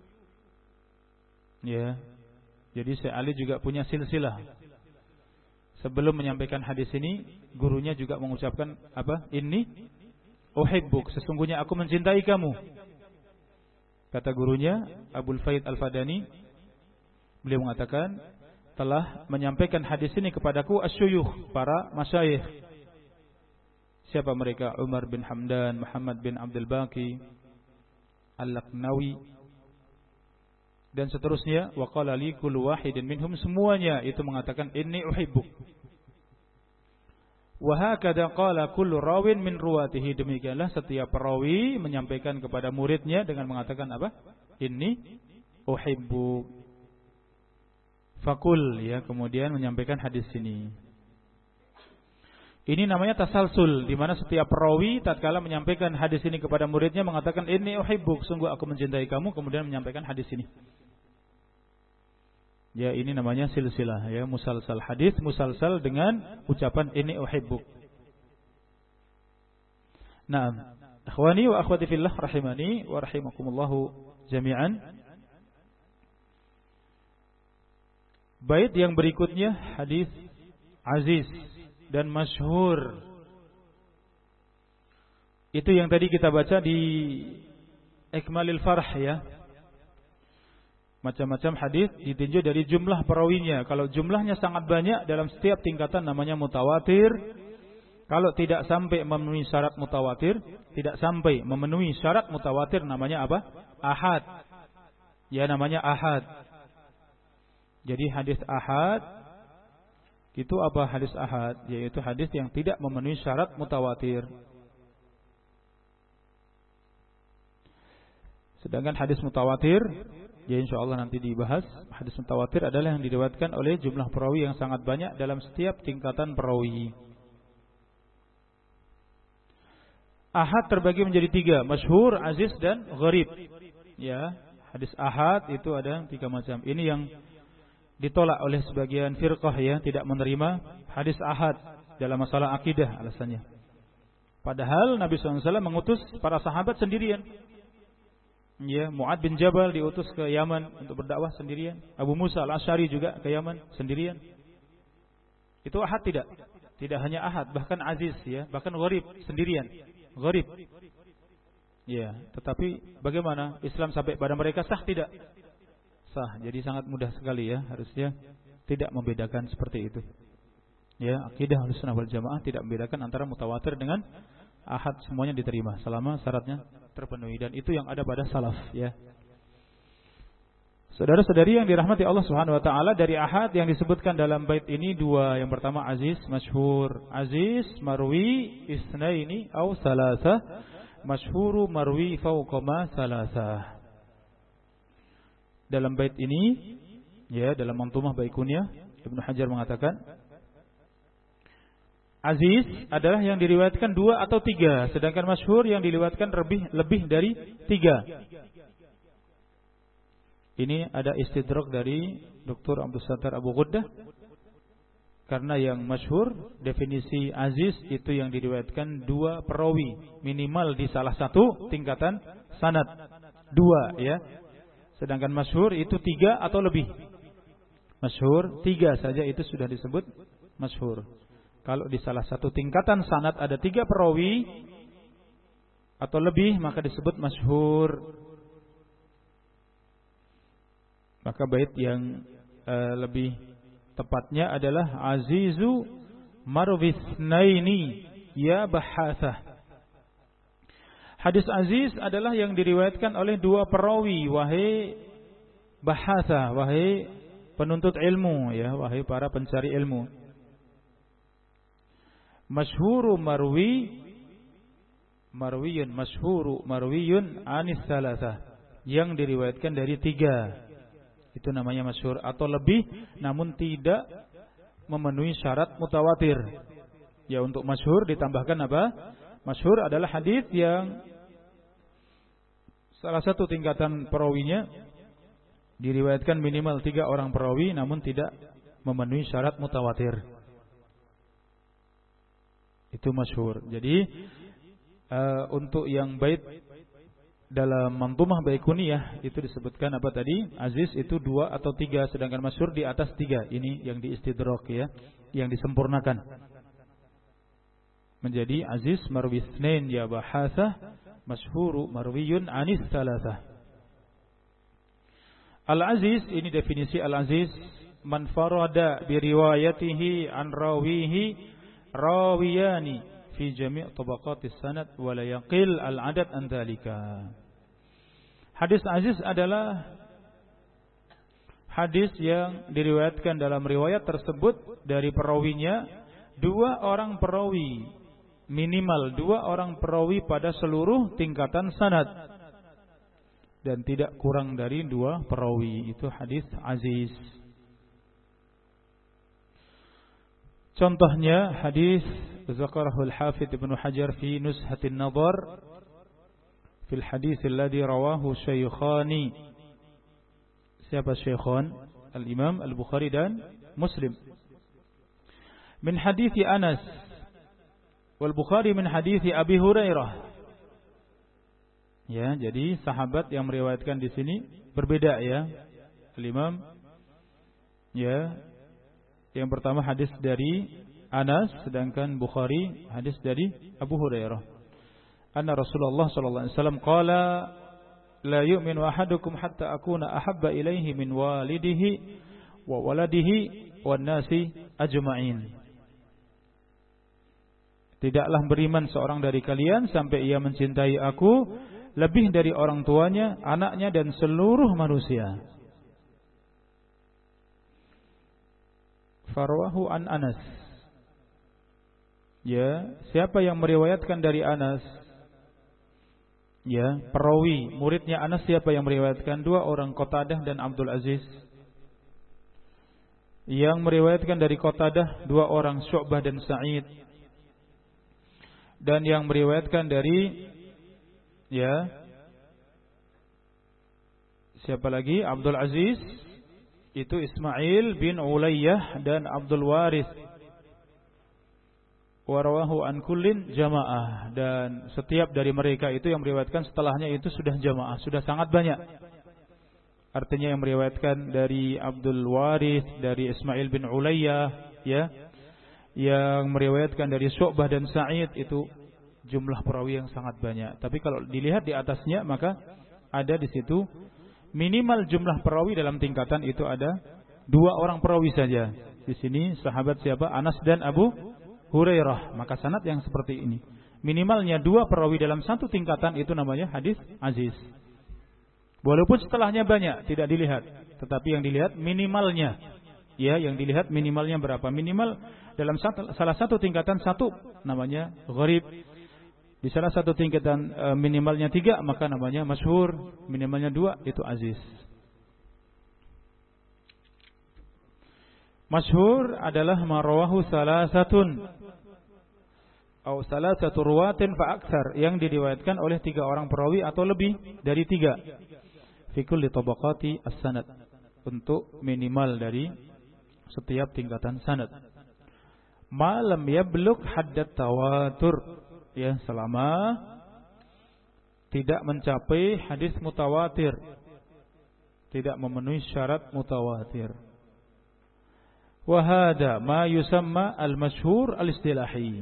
S1: Ya. Jadi Syekh Ali juga punya silsilah. Sebelum menyampaikan hadis ini, gurunya juga mengucapkan apa? Inni uhibbuk, sesungguhnya aku mencintai kamu. Kata gurunya Abdul Faid Al-Fadani, beliau mengatakan, telah menyampaikan hadis ini kepadaku asy-syuyukh, para masyayikh. Siapa mereka? Umar bin Hamdan, Muhammad bin Abdul Baqi, Al-Laqnawi, dan seterusnya. Wa qala li kullu wahidin minhum, semuanya itu mengatakan inni uhibbuk. Wa hakadha qala kullu rawin min ruwatihi, demikianlah setiap perawi menyampaikan kepada muridnya dengan mengatakan apa? Inni uhibbuk. Fakul, ya, kemudian menyampaikan hadis ini. Ini namanya tasalsul, di mana setiap perawi tatkala menyampaikan hadis ini kepada muridnya mengatakan inni uhibbuk, sungguh aku mencintai kamu, kemudian menyampaikan hadis ini. Ya, ini namanya silsilah, ya, musalsal hadis, musalsal dengan ucapan inni uhibbuk. Naam, akhwani wa akhwati fillah rahimani wa rahimakumullah jami'an. Bait yang berikutnya hadis aziz dan masyhur. Itu yang tadi kita baca di Ikmalil Farh, ya. Macam-macam hadis ditinjau dari jumlah perawinya. Kalau jumlahnya sangat banyak dalam setiap tingkatan namanya mutawatir. Kalau tidak sampai memenuhi syarat mutawatir, tidak sampai memenuhi syarat mutawatir namanya apa? Ahad. Ya, namanya ahad. Jadi hadis ahad itu apa hadis ahad? Yaitu hadis yang tidak memenuhi syarat mutawatir. Sedangkan hadis mutawatir, ya insyaallah nanti dibahas. Hadis mutawatir adalah yang diriwayatkan oleh jumlah perawi yang sangat banyak dalam setiap tingkatan perawi. Ahad terbagi menjadi 3, masyhur, aziz, dan gharib. Ya, hadis ahad itu ada 3 macam. Ini yang ditolak oleh sebagian firqah, ya, tidak menerima hadis ahad dalam masalah akidah alasannya. Padahal Nabi SAW mengutus para sahabat sendirian. Ya, Mu'ad bin Jabal diutus ke Yaman untuk berdakwah sendirian. Abu Musa al-Asy'ari juga ke Yaman sendirian. Itu ahad tidak? Tidak hanya ahad, bahkan aziz, ya, bahkan gharib sendirian. Gharib. Ya, tetapi bagaimana Islam sampai pada mereka sah tidak? Sah. Jadi sangat mudah sekali, ya, harusnya tidak membedakan seperti itu. Ya, akidah Ahlussunnah wal Jamaah tidak membedakan antara mutawatir dengan ahad, semuanya diterima selama syaratnya terpenuhi, dan itu yang ada pada salaf, ya. Saudara-saudari yang dirahmati Allah Subhanahu wa taala, dari ahad yang disebutkan dalam bait ini 2. Yang pertama aziz, masyhur. Aziz marwi isnaini au salasa, masyhuru marwi fawqa ma salasa. Dalam bait ini, ya, dalam Manzumah Baikuniyah, Ibnu Hajar mengatakan aziz adalah yang diriwayatkan 2 atau 3, sedangkan masyhur yang diriwayatkan lebih dari 3. Ini ada istidrak dari Dr. Abdul Sattar Abu Ghuddah, karena yang masyhur definisi aziz itu yang diriwayatkan 2 perawi minimal di salah satu tingkatan sanad, 2, ya. Sedangkan masyhur itu 3 atau lebih. Masyhur 3 saja itu sudah disebut masyhur. Kalau di salah satu tingkatan sanad ada 3 perawi atau lebih, maka disebut masyhur. Maka bait yang lebih tepatnya adalah azizu marwisnaini ya bahathah. Hadis aziz adalah yang diriwayatkan oleh 2 perawi, wahai bahasa, wahai penuntut ilmu, ya, wahai para pencari ilmu. Masyhuru marwiyun, masyhuru marwiyun anis salasah, yang diriwayatkan dari 3. Itu namanya masyhur atau lebih, namun tidak memenuhi syarat mutawatir. Ya, untuk masyhur ditambahkan apa? Masyhur adalah hadis yang salah satu tingkatan perawinya diriwayatkan minimal 3 orang perawi, namun tidak memenuhi syarat mutawatir. Itu masyhur. Jadi untuk yang bait dalam Manzumah Baikuniyah itu disebutkan apa tadi? Aziz itu 2 atau 3, sedangkan masyhur di atas 3. Ini yang diistidrak, ya, yang disempurnakan. Menjadi aziz marwi itsnain ya bahasah, masyhuru marwiyun anis salasah. Al-aziz, ini definisi al-aziz, man farada bi riwayatihi an rawihi rawiyani fi jami' tabaqatis sanad wa la yaqil al-adad an dzalika. Hadis aziz adalah hadis yang diriwayatkan dalam riwayat tersebut dari perawinya 2 orang perawi, minimal 2 orang perawi pada seluruh tingkatan sanad, dan tidak kurang dari 2 perawi. Itu hadis aziz. Contohnya hadis zakarahul Hafidz Ibnu Hajar fi Nuzhatin Nadhar fil hadis alladhi rawahu Syaikhani. Siapa Syaikhan? Al-Imam Al-Bukhari dan Muslim. Min hadis Anas wal Bukhari min hadis Abi Hurairah. Ya, jadi sahabat yang meriwayatkan di sini berbeda ya. Al-Imam ya, yang pertama hadis dari Anas, sedangkan Bukhari hadis dari Abu Hurairah. Anna Rasulullah sallallahu alaihi wasallam qala la yu'minu ahadukum hatta akuna ahabba ilaihi min walidihi wa waladihi wan nasi ajma'in. Tidaklah beriman seorang dari kalian sampai ia mencintai aku lebih dari orang tuanya, anaknya dan seluruh manusia. Farwahu an Anas. Ya, siapa yang meriwayatkan dari Anas? Ya, perawi muridnya Anas siapa yang meriwayatkan? 2 orang, Qatadah dan Abdul Aziz. Yang meriwayatkan dari Qatadah 2 orang, Syu'bah dan Sa'id. Dan yang meriwayatkan dari ya, siapa lagi? Abdul Aziz itu Ismail bin Ulayyah dan Abdul Warith. Warawahu an kullin jamaah, dan setiap dari mereka itu yang meriwayatkan setelahnya itu sudah jamaah, sudah sangat banyak. Artinya yang meriwayatkan dari Abdul Warith, dari Ismail bin Ulayyah ya, yang meriwayatkan dari Syu'bah dan Sa'id itu jumlah perawi yang sangat banyak. Tapi kalau dilihat di atasnya maka ada di situ minimal jumlah perawi dalam tingkatan itu ada 2 orang perawi saja. Di sini sahabat siapa? Anas dan Abu Hurairah. Maka sanad yang seperti ini minimalnya 2 perawi dalam satu tingkatan itu namanya hadis aziz. Walaupun setelahnya banyak tidak dilihat, tetapi yang dilihat minimalnya. Ya, yang dilihat minimalnya berapa? Minimal dalam salah satu tingkatan 1 namanya gharib. Di salah satu tingkatan minimalnya 3 maka namanya masyhur, minimalnya 2 itu aziz. Masyhur adalah marawahu salasatun atau salasatu ruwatin fa aktsar, yang diriwayatkan oleh 3 orang perawi atau lebih dari 3. Fi kulli tabaqati as-sanad, untuk minimal dari setiap tingkatan sanad. Malam yablugh haddat tawatur, ya, selama tidak mencapai hadis mutawatir, tidak memenuhi syarat mutawatir. Wa hada ma yusamma al-masyhur al-istilahi.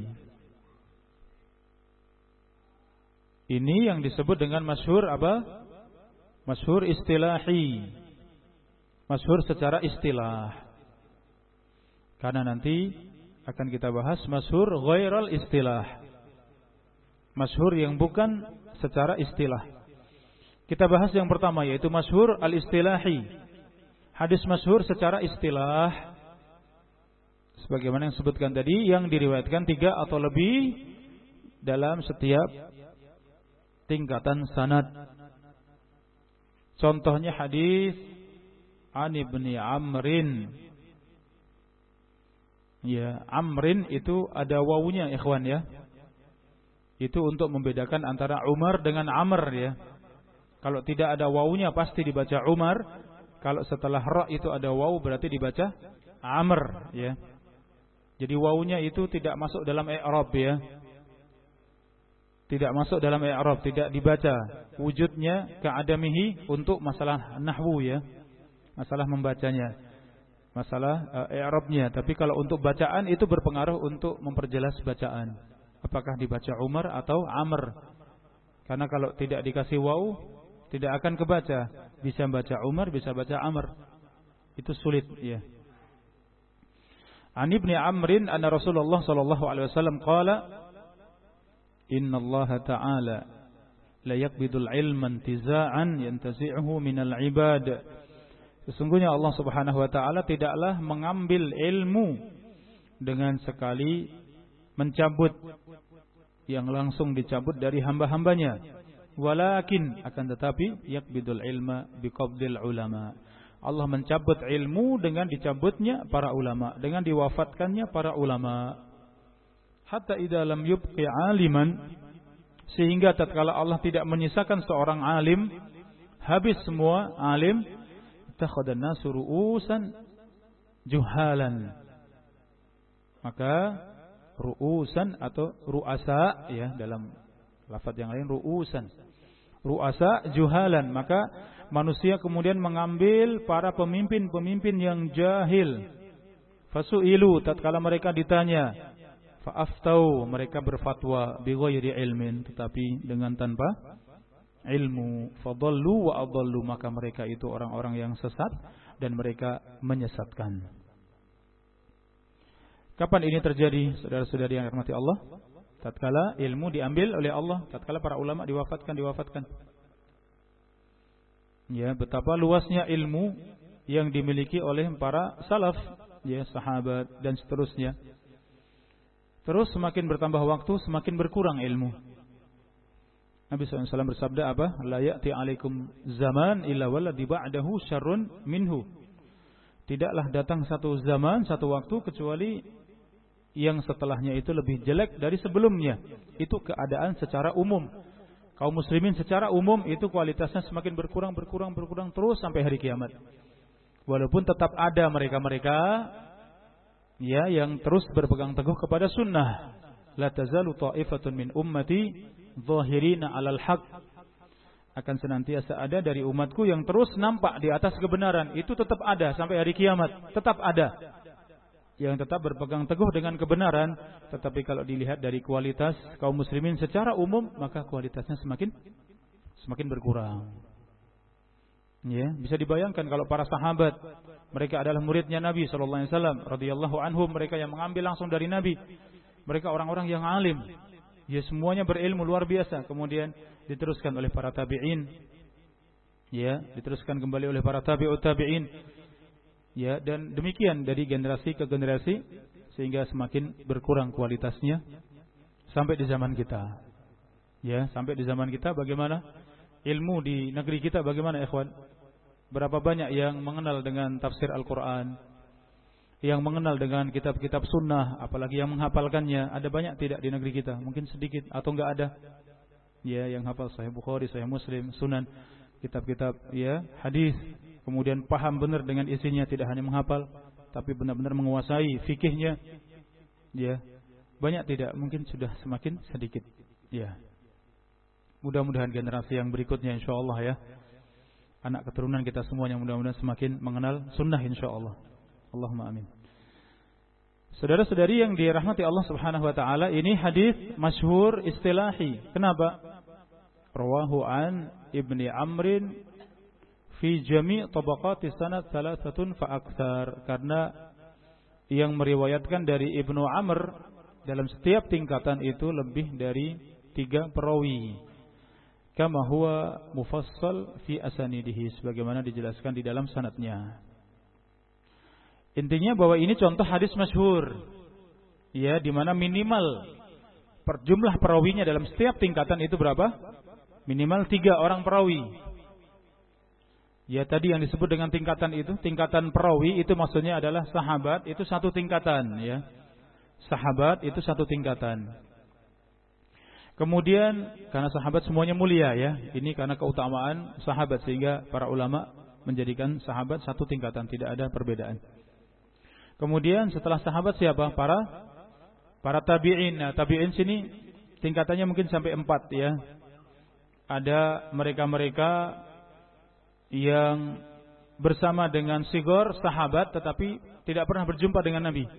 S1: Ini yang disebut dengan masyhur apa? Masyhur istilahi. Masyhur secara istilah. Karena nanti akan kita bahas masyhur ghairal istilah. Masyhur yang bukan secara istilah. Kita bahas yang pertama yaitu masyhur al-istilahi. Hadis masyhur secara istilah, sebagaimana yang disebutkan tadi, yang diriwayatkan 3 atau lebih dalam setiap tingkatan sanad. Contohnya hadis An Ibni Amrin. Ya, Amrin itu ada wawunya ikhwan ya. Itu untuk membedakan antara Umar dengan Amr ya. Kalau tidak ada wawunya pasti dibaca Umar. Kalau setelah ra itu ada wawu berarti dibaca Amr ya. Jadi wawunya itu tidak masuk dalam i'rab ya. Tidak masuk dalam i'rab, tidak dibaca. Wujudnya ka'adamihi untuk masalah nahwu ya. Masalah membacanya. Masalah i'rabnya. Tapi kalau untuk bacaan itu berpengaruh untuk memperjelas bacaan. Apakah dibaca Umar atau Amr? Karena kalau tidak dikasih waw tidak akan kebaca. Bisa baca Umar, bisa baca Amr. Itu sulit ya. An Ibni Amrin anna Rasulullah sallallahu alaihi wasallam qala Inna Allah ta'ala la yaqbidul ilma intiza'an yantazi'uhu minal ibad. Sesungguhnya Allah Subhanahu wa taala tidaklah mengambil ilmu dengan sekali mencabut, yang langsung dicabut dari hamba-hambanya. Walakin, akan tetapi, yaqbidul ilma biqabdil ulama. Allah mencabut ilmu dengan dicabutnya para ulama, dengan diwafatkannya para ulama. Hatta idza lam yubqi aliman, sehingga tatkala Allah tidak menyisakan seorang alim, habis semua alim, ittakhadhan nasu ru'usan juhalan. Maka ru'usan atau ru'asa, ya, dalam lafaz yang lain ru'usan, ru'asa juhalan, maka manusia kemudian mengambil para pemimpin-pemimpin yang jahil. Fasu'ilu, tatkala mereka ditanya, fa'aftau, mereka berfatwa bighairi ilmin, tetapi dengan tanpa ilmu. Fadallu wa adallu, maka mereka itu orang-orang yang sesat dan mereka menyesatkan. Kapan ini terjadi, saudara-saudari yang dirahmati Allah? Tatkala ilmu diambil oleh Allah, tatkala para ulama diwafatkan. Ya, betapa luasnya ilmu yang dimiliki oleh para salaf, ya, sahabat dan seterusnya. Terus semakin bertambah waktu, semakin berkurang ilmu. Nabi SAW bersabda apa? La ya'ti alaikum zaman illa walladhi ba'dahu syarrun minhu. Tidaklah datang satu zaman, satu waktu, kecuali yang setelahnya itu lebih jelek dari sebelumnya. Itu keadaan secara umum. Kaum muslimin secara umum itu kualitasnya semakin berkurang terus sampai hari kiamat. Walaupun tetap ada mereka-mereka, ya, yang terus berpegang teguh kepada sunnah. La tazalu ta'ifatun min ummati zahirina 'alal haq. Akan senantiasa ada dari umatku yang terus nampak di atas kebenaran. Itu tetap ada sampai hari kiamat, tetap ada yang tetap berpegang teguh dengan kebenaran. Tetapi kalau dilihat dari kualitas kaum muslimin secara umum, maka kualitasnya semakin berkurang. Ya, bisa dibayangkan kalau para sahabat, mereka adalah muridnya Nabi sallallahu alaihi wasallam radhiyallahu anhum, mereka yang mengambil langsung dari Nabi. Mereka orang-orang yang alim. Ya, semuanya berilmu luar biasa. Kemudian diteruskan oleh para tabi'in. Ya, diteruskan kembali oleh para tabi'ut tabi'in. Ya, dan demikian dari generasi ke generasi sehingga semakin berkurang kualitasnya sampai di zaman kita. Ya, sampai di zaman kita bagaimana? Ilmu di negeri kita bagaimana, ikhwan? Berapa banyak yang mengenal dengan tafsir Al-Quran, yang mengenal dengan kitab-kitab sunnah, apalagi yang menghafalkannya? Ada banyak tidak di negeri kita? Mungkin sedikit atau enggak ada. Ya, yang hafal Sahih Bukhari, Sahih Muslim, Sunan, kitab-kitab, ya, hadis. Kemudian paham benar dengan isinya, tidak hanya menghafal, tapi benar-benar menguasai fikihnya. Ya, banyak tidak? Mungkin sudah semakin sedikit. Ya. Mudah-mudahan generasi yang berikutnya insyaallah, ya, anak keturunan kita semuanya mudah-mudahan semakin mengenal sunnah insyaallah. Allahumma amin. Saudara-saudari yang dirahmati Allah Subhanahu wa taala, ini hadis masyhur istilahi. Kenapa? Rawahu an Ibni Amrin fi jami' tabaqati sanad 3 fa aktsar. Karena yang meriwayatkan dari Ibnu Amr dalam setiap tingkatan itu lebih dari 3 perawi. Kama huwa mufassal fi asanidihi, sebagaimana dijelaskan di dalam sanadnya. Intinya bahwa ini contoh hadis masyhur, ya, di mana minimal jumlah perawinya dalam setiap tingkatan itu berapa? Minimal 3 orang perawi. Ya, tadi yang disebut dengan tingkatan itu, tingkatan perawi itu maksudnya adalah sahabat itu satu tingkatan, ya. Sahabat itu satu tingkatan. Kemudian karena sahabat semuanya mulia, ya. Ini karena keutamaan sahabat sehingga para ulama menjadikan sahabat satu tingkatan, tidak ada perbedaan. Kemudian setelah sahabat siapa? Para tabi'in. Nah, tabi'in sini tingkatannya mungkin sampai 4, ya. Ada mereka-mereka yang bersama dengan sigor sahabat tetapi tidak pernah berjumpa dengan Nabi.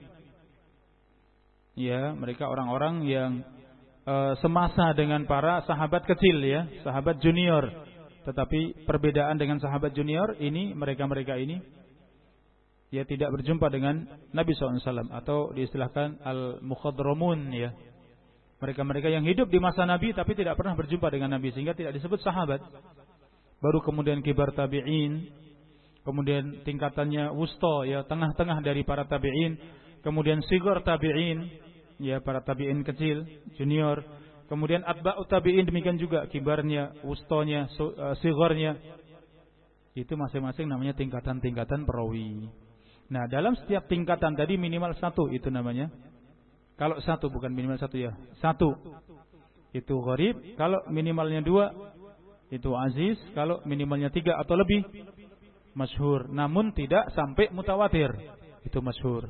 S1: Ya, mereka orang-orang yang semasa dengan para sahabat kecil, ya, sahabat junior. Tetapi perbedaan dengan sahabat junior ini, mereka-mereka ini ya tidak berjumpa dengan Nabi SAW, atau diistilahkan al-mukhadramun, ya. Mereka-mereka yang hidup di masa Nabi tapi tidak pernah berjumpa dengan Nabi sehingga tidak disebut sahabat. Baru kemudian kibar tabi'in, kemudian tingkatannya wusta, ya, tengah-tengah dari para tabi'in, kemudian sigar tabi'in, ya, para tabi'in kecil, junior, kemudian atba'ut tabi'in, demikian juga kibarnya, wustanya, sigarnya. Itu masing-masing namanya tingkatan-tingkatan perawi. Nah, dalam setiap tingkatan tadi minimal satu itu namanya. Kalau satu, bukan minimal satu ya, satu itu gharib. Kalau minimalnya dua itu aziz. Kalau minimalnya tiga atau lebih masyhur. Namun tidak sampai mutawatir, itu masyhur.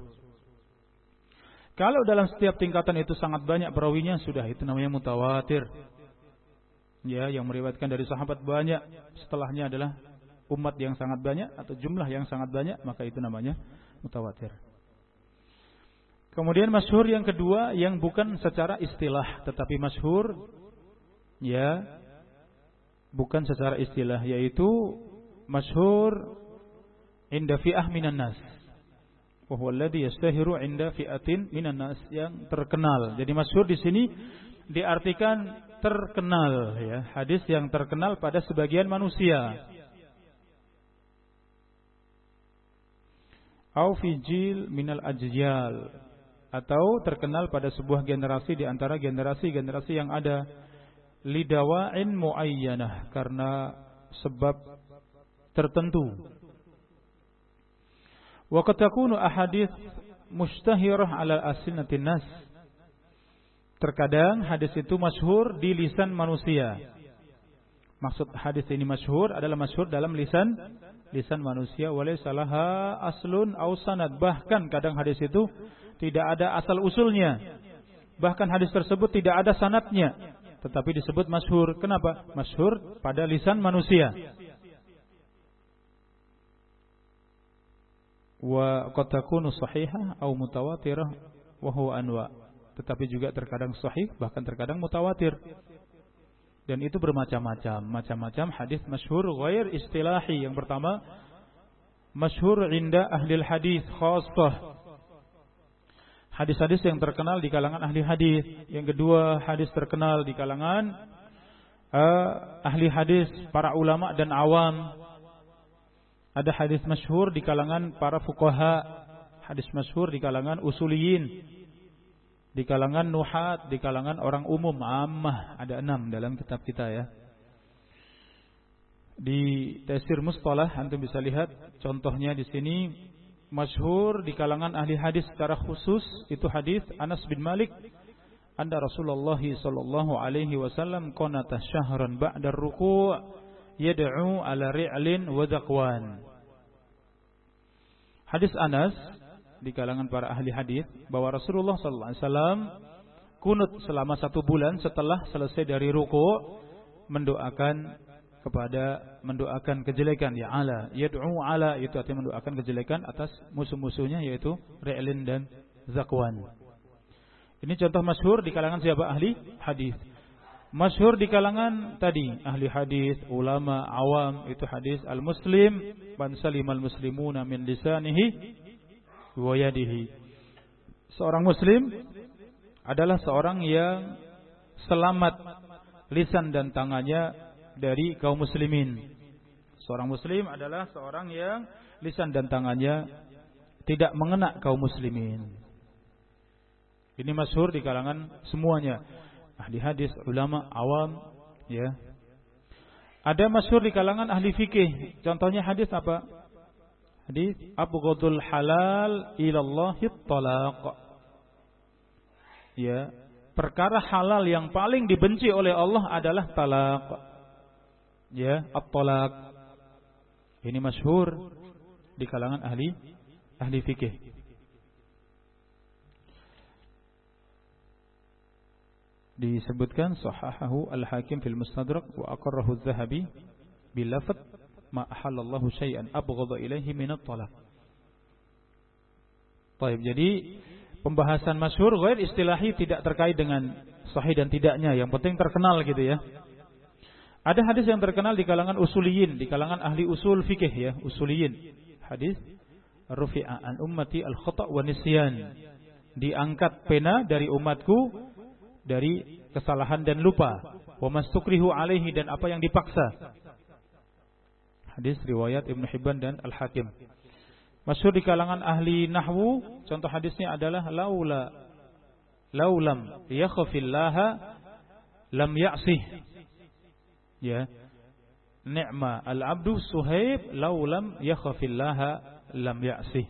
S1: Kalau dalam setiap tingkatan itu sangat banyak perawinya, sudah itu namanya mutawatir. Ya, yang meriwayatkan dari sahabat banyak, setelahnya adalah umat yang sangat banyak atau jumlah yang sangat banyak, maka itu namanya mutawatir. Kemudian masyhur yang kedua yang bukan secara istilah tetapi masyhur, ya, bukan secara istilah, yaitu masyhur inda fi'ah minan nas. Wa huwa alladhi yastahiru inda fi'atin minan nas, yang terkenal. Jadi masyhur di sini diartikan terkenal, ya, hadis yang terkenal pada sebagian manusia. Au fi jil minal ajyal, atau terkenal pada sebuah generasi di antara generasi-generasi yang ada, lidawa'in muayyanah, karena sebab tertentu. Wa qad takunu ahadits mushtahirah 'ala alsinatin nas. Terkadang hadis itu masyhur di lisan manusia. Maksud hadis ini masyhur adalah masyhur dalam lisan manusia, walaysa laha aslun aw sanad. Bahkan kadang hadis itu tidak ada asal usulnya. Bahkan hadis tersebut tidak ada sanadnya, tetapi disebut masyhur. Kenapa? Masyhur pada lisan manusia. Wa qad takunu sahihah aw mutawatirah wa huwa anwa. Tetapi juga terkadang sahih, bahkan terkadang mutawatir. Dan itu bermacam-macam. Macam-macam hadis masyhur ghair istilahi. Yang pertama, masyhur inda ahli hadis khassah. Hadis-hadis yang terkenal di kalangan ahli hadis. Yang kedua, hadis terkenal di kalangan ahli hadis, para ulama dan awam. Ada hadis masyhur di kalangan para fuqaha, hadis masyhur di kalangan usuliyin, di kalangan nuhat, di kalangan orang umum, ammah. Ada 6 dalam kitab kita, ya. Di Tafsir Mustalah antum bisa lihat contohnya di sini. Masyhur di kalangan ahli hadis secara khusus itu hadis Anas bin Malik, anna Rasulullah sallallahu alaihi wasallam qanata syahran ba'da ruku' yad'u ala ri'lin wa daqwan. Hadis Anas di kalangan para ahli hadis bahwa Rasulullah sallallahu alaihi wasallam kunut selama 1 bulan setelah selesai dari ruku', mendoakan kejelekan, ya ala, yad'u ala, itu artinya mendoakan kejelekan atas musuh-musuhnya, yaitu Ri'lin dan Zakwan. Ini contoh masyhur di kalangan siapa? Ahli hadis. Masyhur di kalangan tadi ahli hadis, ulama, awam, itu hadis al-muslim man salimal muslimuna min lisanihi wa yadihi. Seorang muslim adalah seorang yang selamat lisan dan tangannya dari kaum muslimin. Seorang muslim adalah seorang yang lisan dan tangannya tidak mengena kaum muslimin. Ini masyhur di kalangan semuanya, ahli hadis, ulama, awam, ya. Ada masyhur di kalangan ahli fikih. Contohnya hadis apa? Hadis abghadul halal ilallahi talaq. Ya, perkara halal yang paling dibenci oleh Allah adalah talaq. Ya, at-talaq. Ini masyhur di kalangan ahli fikih. Disebutkan sahahahu al-Hakim fil Mustadrak wa aqarrahu adz-Dzahabi bil lafz ma ahallallahu syai'an abghadha ilaihi min at-talaq. Baik, jadi pembahasan masyhur ghair istilahi tidak terkait dengan sahih dan tidaknya, yang penting terkenal gitu, ya. Ada hadis yang terkenal di kalangan usuliyin, di kalangan ahli usul fikih, ya, usuliyin. Hadis rufi'a an ummati al-khata' wa nisyan. Diangkat pena dari umatku dari kesalahan dan lupa. Wa mastukrihu alaihi, dan apa yang dipaksa. Hadis riwayat Ibnu Hibban dan Al-Hakim. Masyhur di kalangan ahli nahwu, contoh hadisnya adalah laulam yakhfillaha lam ya'sih. Ya. Ni'ma al-'abdu Suhaib laulam yakhfillaha lam ya'sih.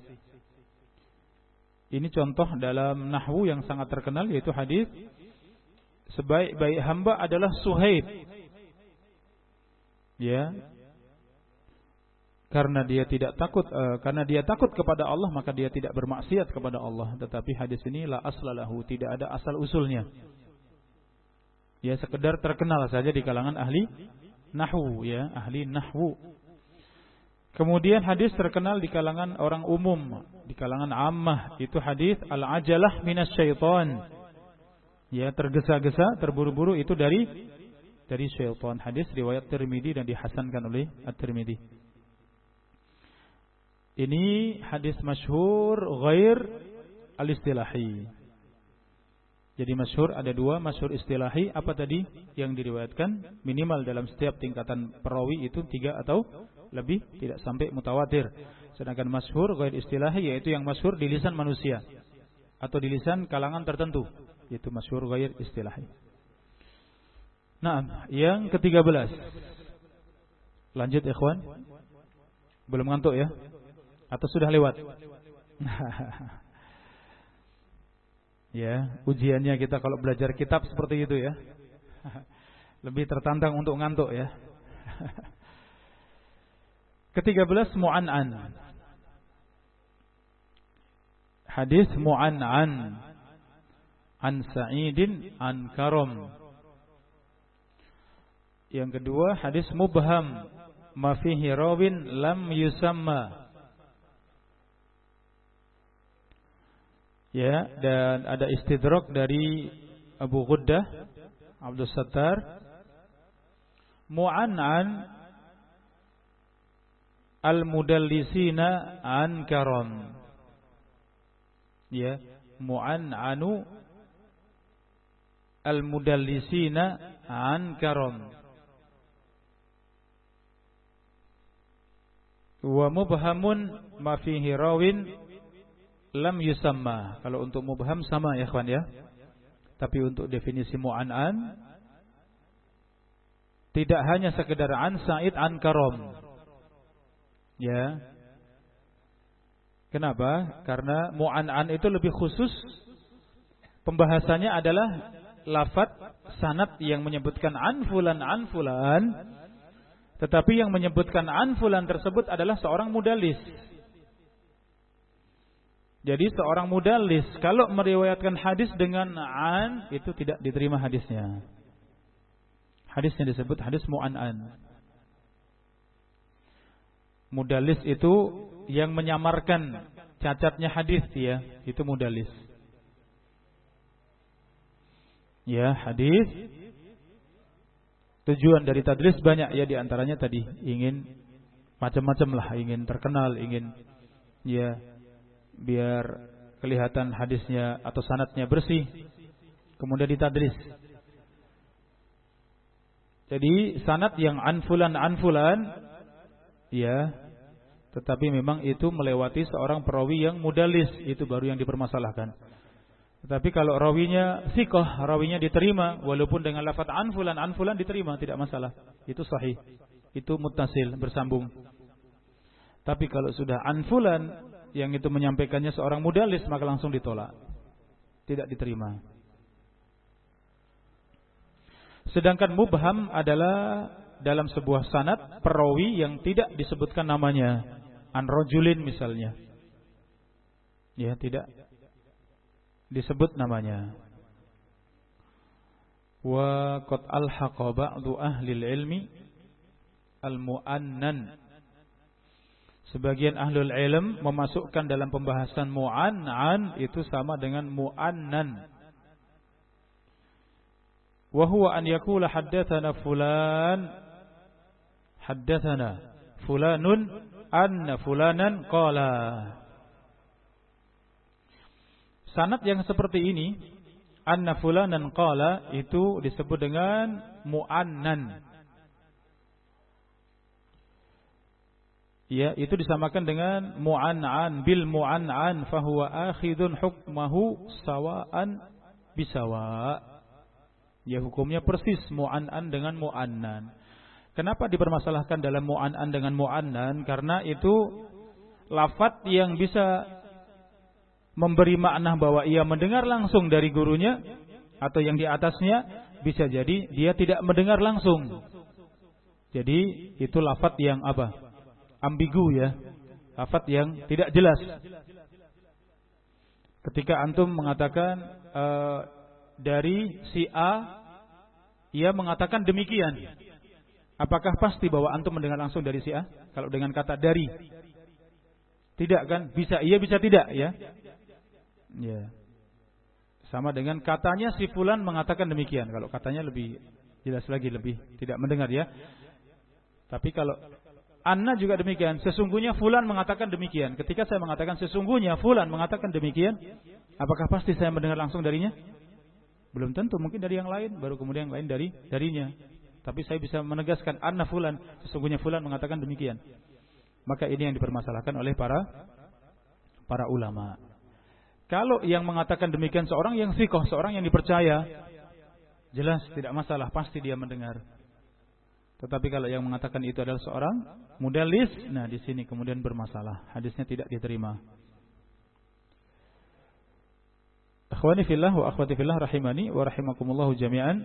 S1: Ini contoh dalam nahwu yang sangat terkenal, yaitu hadis sebaik-baik hamba adalah Suhaib. Ya. Karena dia takut kepada Allah, maka dia tidak bermaksiat kepada Allah. Tetapi hadis ini la aslalahu, tidak ada asal usulnya. Ya, sekedar terkenal saja di kalangan ahli nahwu, ya, ahli nahwu. Kemudian hadis terkenal di kalangan orang umum, di kalangan ammah, itu hadis al-ajalah minas syaitan. Ya, tergesa-gesa, terburu-buru itu dari syaitan. Hadis riwayat Tirmidzi dan dihasankan oleh At-Tirmidzi. Ini hadis masyhur ghair al-istilahi. Jadi masyhur ada dua, masyhur istilahi apa tadi yang diriwayatkan minimal dalam setiap tingkatan perawi itu 3 atau lebih, tidak sampai mutawatir. Sedangkan masyhur ghair istilahi yaitu yang masyhur di lisan manusia atau di lisan kalangan tertentu, yaitu masyhur ghair istilahi. Nah, yang ke-13. Lanjut ikhwan. Belum ngantuk ya? Atau sudah lewat? Ya, ujiannya kita kalau belajar kitab seperti itu ya. Lebih tertantang untuk ngantuk ya. Ke-13 mu'an'an. Hadis mu'an'an an Sa'idin an Karam. Yang kedua hadis mubham ma fihi rawin lam yusamma. Ya, dan ada istidrak dari Abu Ghuddah Abdul Sattar. Mu'an'an al-mudallisina an Karam. Ya, mu'an'anu al-mudallisina an Karam. Wa mubhamun ma fihi rawin lam yusamma. Kalau untuk mubham sama ya kawan ya. Tapi untuk definisi mu'an'an tidak hanya sekedar an Sa'id an Karam. Ya. Kenapa? Karena mu'an'an itu lebih khusus. Pembahasannya adalah lafaz sanad yang menyebutkan an fulan. Tetapi yang menyebutkan an fulan tersebut adalah seorang mudallis. Jadi seorang mudallis kalau meriwayatkan hadis dengan an, itu tidak diterima hadisnya. Hadisnya disebut hadis mu'an'an. Mudallis itu yang menyamarkan cacatnya hadis ya, itu mudallis. Ya, hadis tujuan dari tadlis banyak ya, di antaranya tadi ingin macam-macam lah, ingin terkenal, ingin ya biar kelihatan hadisnya atau sanadnya bersih, kemudian ditadlis. Jadi sanad yang an fulan ya, tetapi memang itu melewati seorang perawi yang mudallis, itu baru yang dipermasalahkan. Tetapi kalau rawinya thiqah, rawinya diterima walaupun dengan lafaz an fulan diterima, tidak masalah. Itu sahih. Itu muttasil, bersambung. Tapi kalau sudah an fulan yang itu menyampaikannya seorang mudallis, maka langsung ditolak. Tidak diterima. Sedangkan mubham adalah dalam sebuah sanad perawi yang tidak disebutkan namanya. An rajulin misalnya. Ya, tidak disebut namanya. Wa qad alhaqa ba'du ahli ilmi al-mu'annan. Sebagian ahlul ilm memasukkan dalam pembahasan mu'an'an itu sama dengan mu'annan. Wa huwa an yaqula haddatsana fulanun anna fulanan qala. Sanad yang seperti ini anna fulanan qala itu disebut dengan mu'annan. Ya, itu disamakan dengan mu'an'an. Bil mu'an'an fahuwa akhidun hukmahu sawa'an bisawa. Ya, hukumnya persis mu'an'an dengan mu'annan. Kenapa dipermasalahkan dalam mu'an'an dengan mu'annan? Karena itu lafadz yang bisa memberi makna bahwa ia mendengar langsung dari gurunya atau yang di atasnya, bisa jadi dia tidak mendengar langsung. Jadi itu lafadz yang apa? Ambigu ya, lafadz yang tidak jelas. Ketika antum mengatakan dari si A, ia mengatakan demikian, apakah pasti bahwa antum mendengar langsung dari si A? Kalau dengan kata dari, tidak kan? Bisa iya, bisa tidak ya. Ya. Sama dengan katanya si fulan mengatakan demikian. Kalau katanya lebih jelas lagi, lebih tidak mendengar ya. Tapi kalau anna juga demikian. Sesungguhnya fulan mengatakan demikian. Ketika saya mengatakan sesungguhnya fulan mengatakan demikian, apakah pasti saya mendengar langsung darinya? Belum tentu. Mungkin dari yang lain, baru kemudian yang lain darinya. Tapi saya bisa menegaskan anna fulan, sesungguhnya fulan mengatakan demikian. Maka ini yang dipermasalahkan oleh para ulama. Kalau yang mengatakan demikian seorang yang thiqah, seorang yang dipercaya, jelas tidak masalah, pasti dia mendengar. Tetapi kalau yang mengatakan itu adalah seorang mudallis, nah di sini kemudian bermasalah, hadisnya tidak diterima. Akhwani fillah wa akhwati fillah rahimani wa rahimakumullah jami'an.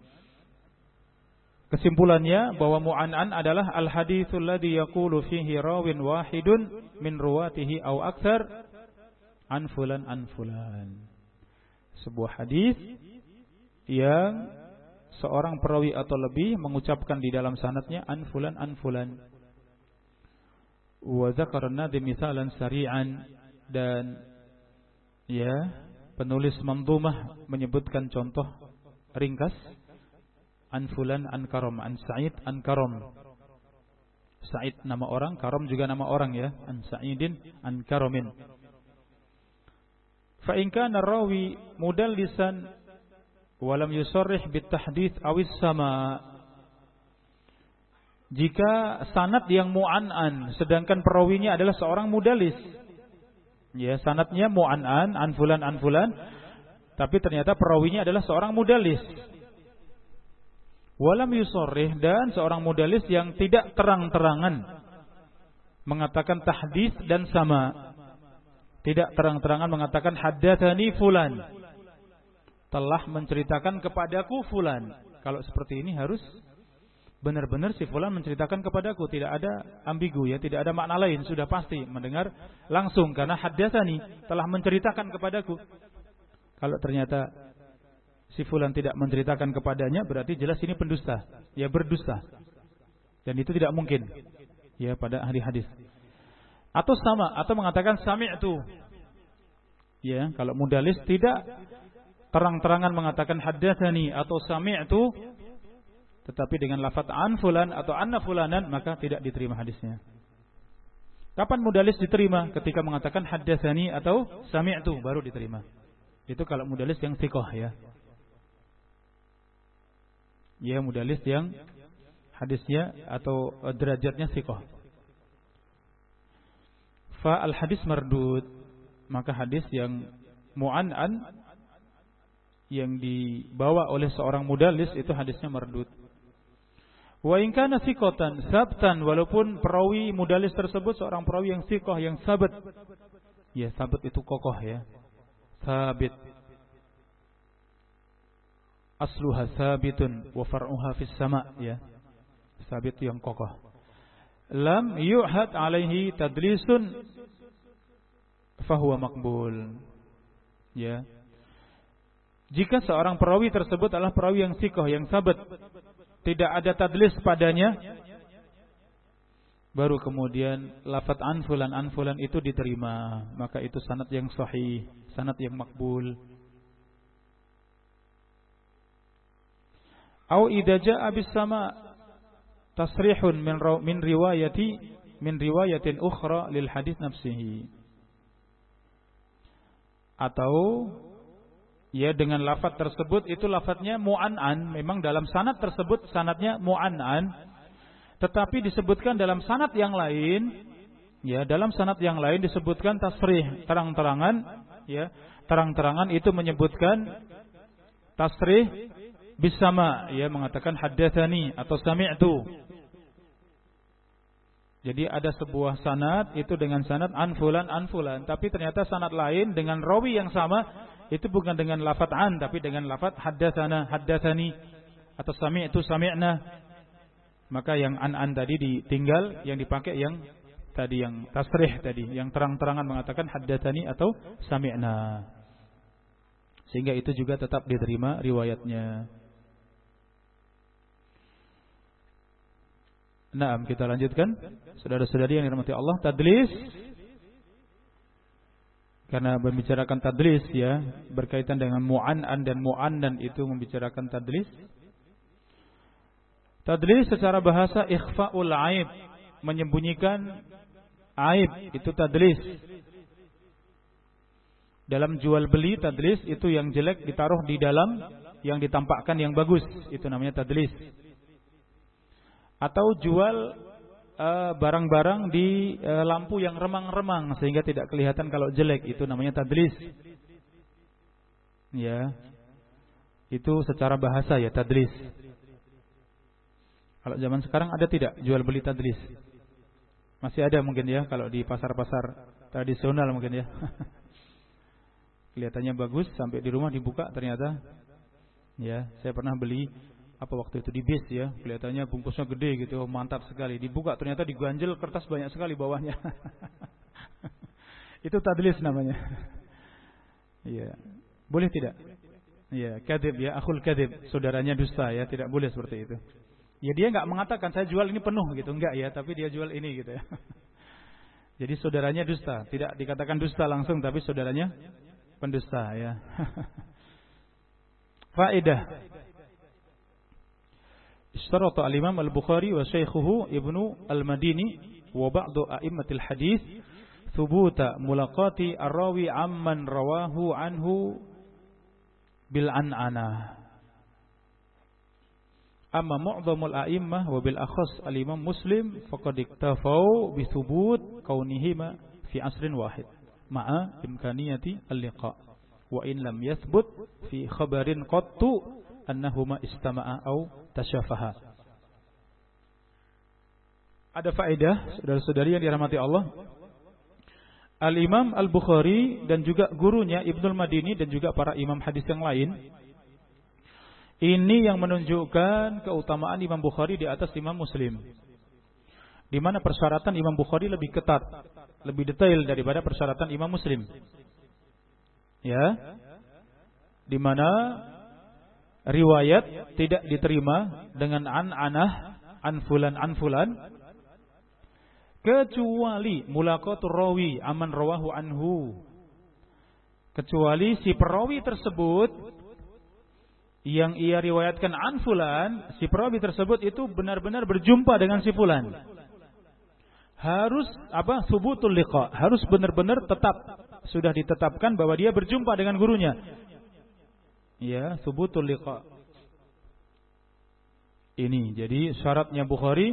S1: Kesimpulannya bahwa mu'an'an adalah al-haditsul ladzi yaqulu fihi rawin wahidun min ruwatihi aw aktsar an fulan an fulan. Sebuah hadis yang seorang perawi atau lebih mengucapkan di dalam sanadnya an fulan an fulan. Wa dzakarna misalan sari'an, dan ya penulis mandhumah menyebutkan contoh ringkas an fulan an karam, an Sa'id an karam. Sa'id nama orang, karam juga nama orang ya, an Sa'idin an karamin. Fa in kana rawi mudallisan walam yusarrih bitahdits awis sama. Jika sanad yang mu'an'an sedangkan perawinya adalah seorang mudallis, ya sanadnya mu'an'an an fulan, tapi ternyata perawinya adalah seorang mudallis. Walam yusarrih, dan seorang mudallis yang tidak terang-terangan mengatakan tahdits dan sama, tidak terang-terangan mengatakan haddatsani fulan, telah menceritakan kepadaku fulan. Kalau seperti ini harus benar-benar si fulan menceritakan kepadaku, tidak ada ambigu ya, tidak ada makna lain, sudah pasti mendengar langsung karena haddatsani, telah menceritakan kepadaku. Kalau ternyata si fulan tidak menceritakan kepadanya, berarti jelas ini pendusta, ya berdusta. Dan itu tidak mungkin ya pada ahli hadis. Atau sama, atau mengatakan sami'tu. Ya, kalau mudallis tidak terang-terangan mengatakan haddatsani atau sami'tu, tetapi dengan lafaz an fulan atau anna fulanan, maka tidak diterima hadisnya. Kapan mudallis diterima? Ketika mengatakan haddatsani atau sami'tu, baru diterima. Itu kalau mudallis yang thiqah ya. Ya, mudallis yang hadisnya atau derajatnya thiqah. Fa al-hadis mardud, maka hadis yang mu'an'an yang dibawa oleh seorang mudallis itu hadisnya mardud. Wa in kana thiqatan sabtan, walaupun perawi mudallis tersebut seorang perawi yang thiqah, yang sabat. Ya, sabat itu kokoh ya. Sabit. Asluha sabitun wa far'uha fis sama' ya. Sabit yang kokoh. Lam yu'had alaihi tadlisun fahuwa makbul. Ya. Jika seorang perawi tersebut adalah perawi yang thiqah, yang sabat, tidak ada tadlis padanya, baru kemudian lafaz an fulan itu diterima, maka itu sanad yang sahih, sanad yang makbul. Au idza jaa bis sama tasrihun min riwayatin ukhra lil hadits nafsihi. Atau ya dengan lafaz tersebut itu lafaznya mu'an'an, memang dalam sanad tersebut sanadnya mu'an'an, tetapi disebutkan dalam sanad yang lain, ya dalam sanad yang lain disebutkan tasrih, terang-terangan, ya terang-terangan itu menyebutkan tasrih bisama, ya mengatakan haddatsani atau sami'tu. Jadi ada sebuah sanad itu dengan sanad an fulan, tapi ternyata sanad lain dengan rawi yang sama itu bukan dengan lafaz an, tapi dengan lafaz haddatsana, haddatsani atau sami'tu, sami'na. Maka yang an tadi ditinggal, yang dipakai yang tadi yang tasrih tadi, yang terang-terangan mengatakan haddatsani atau sami'na. Sehingga itu juga tetap diterima riwayatnya. Nah, kita lanjutkan. Saudara-saudari yang dirahmati Allah, tadlis. Karena membicarakan tadlis, ya, berkaitan dengan mu'an'an dan mu'annan itu membicarakan tadlis. Tadlis secara bahasa ikhfa'ul aib, menyembunyikan aib, itu tadlis. Dalam jual beli tadlis itu yang jelek ditaruh di dalam, yang ditampakkan yang bagus, itu namanya tadlis. Atau jual barang-barang di lampu yang remang-remang sehingga tidak kelihatan kalau jelek, itu namanya tadlis. Ya. Itu secara bahasa ya tadlis. Kalau zaman sekarang ada tidak jual beli tadlis? Masih ada mungkin ya kalau di pasar-pasar tradisional mungkin ya. Kelihatannya bagus sampai di rumah dibuka ternyata ya, saya pernah beli apa waktu itu di bis ya, kelihatannya bungkusnya gede gitu, mantap sekali. Dibuka ternyata diganjel kertas banyak sekali bawahnya. Itu tadlis namanya. Iya. Boleh tidak? Iya, kadzib ya, akhul kadzib, saudaranya dusta ya, tidak boleh seperti itu. Ya dia enggak mengatakan saya jual ini penuh gitu, enggak ya, tapi dia jual ini gitu ya. Jadi saudaranya dusta, tidak dikatakan dusta langsung tapi saudaranya pendusta ya. Faedah. Istarata al-Imam al-Bukhari wa Syaikhuhu Ibnu al-Madini wa ba'du a'immatil hadis thubuta mulaqati ar-rawi amman rawahu anhu bil an'ana. Amma mu'dhamul a'immah wa bil akhas al-Imam Muslim faqad iktafau bi thubut kaunihima fi asrin wahid ma'a imkaniyati al-liqa wa in lam yathbut fi khabarin qattu annahuma istama'a au tasyafaha. Ada faedah saudara-saudari yang dirahmati Allah. Al-Imam Al-Bukhari dan juga gurunya Ibnul Madini dan juga para imam hadis yang lain, ini yang menunjukkan keutamaan Imam Bukhari di atas Imam Muslim. Di mana persyaratan Imam Bukhari lebih ketat, lebih detail daripada persyaratan Imam Muslim. Ya. Di mana riwayat tidak diterima dengan an-anah, an fulan kecuali mulaqatur rawi aman rawahu anhu, kecuali si perawi tersebut yang ia riwayatkan an fulan, si perawi tersebut itu benar-benar berjumpa dengan si fulan. Harus apa? Subutul liqa, harus benar-benar tetap, sudah ditetapkan bahwa dia berjumpa dengan gurunya. Ya, subutul liqa. Ini jadi syaratnya Bukhari,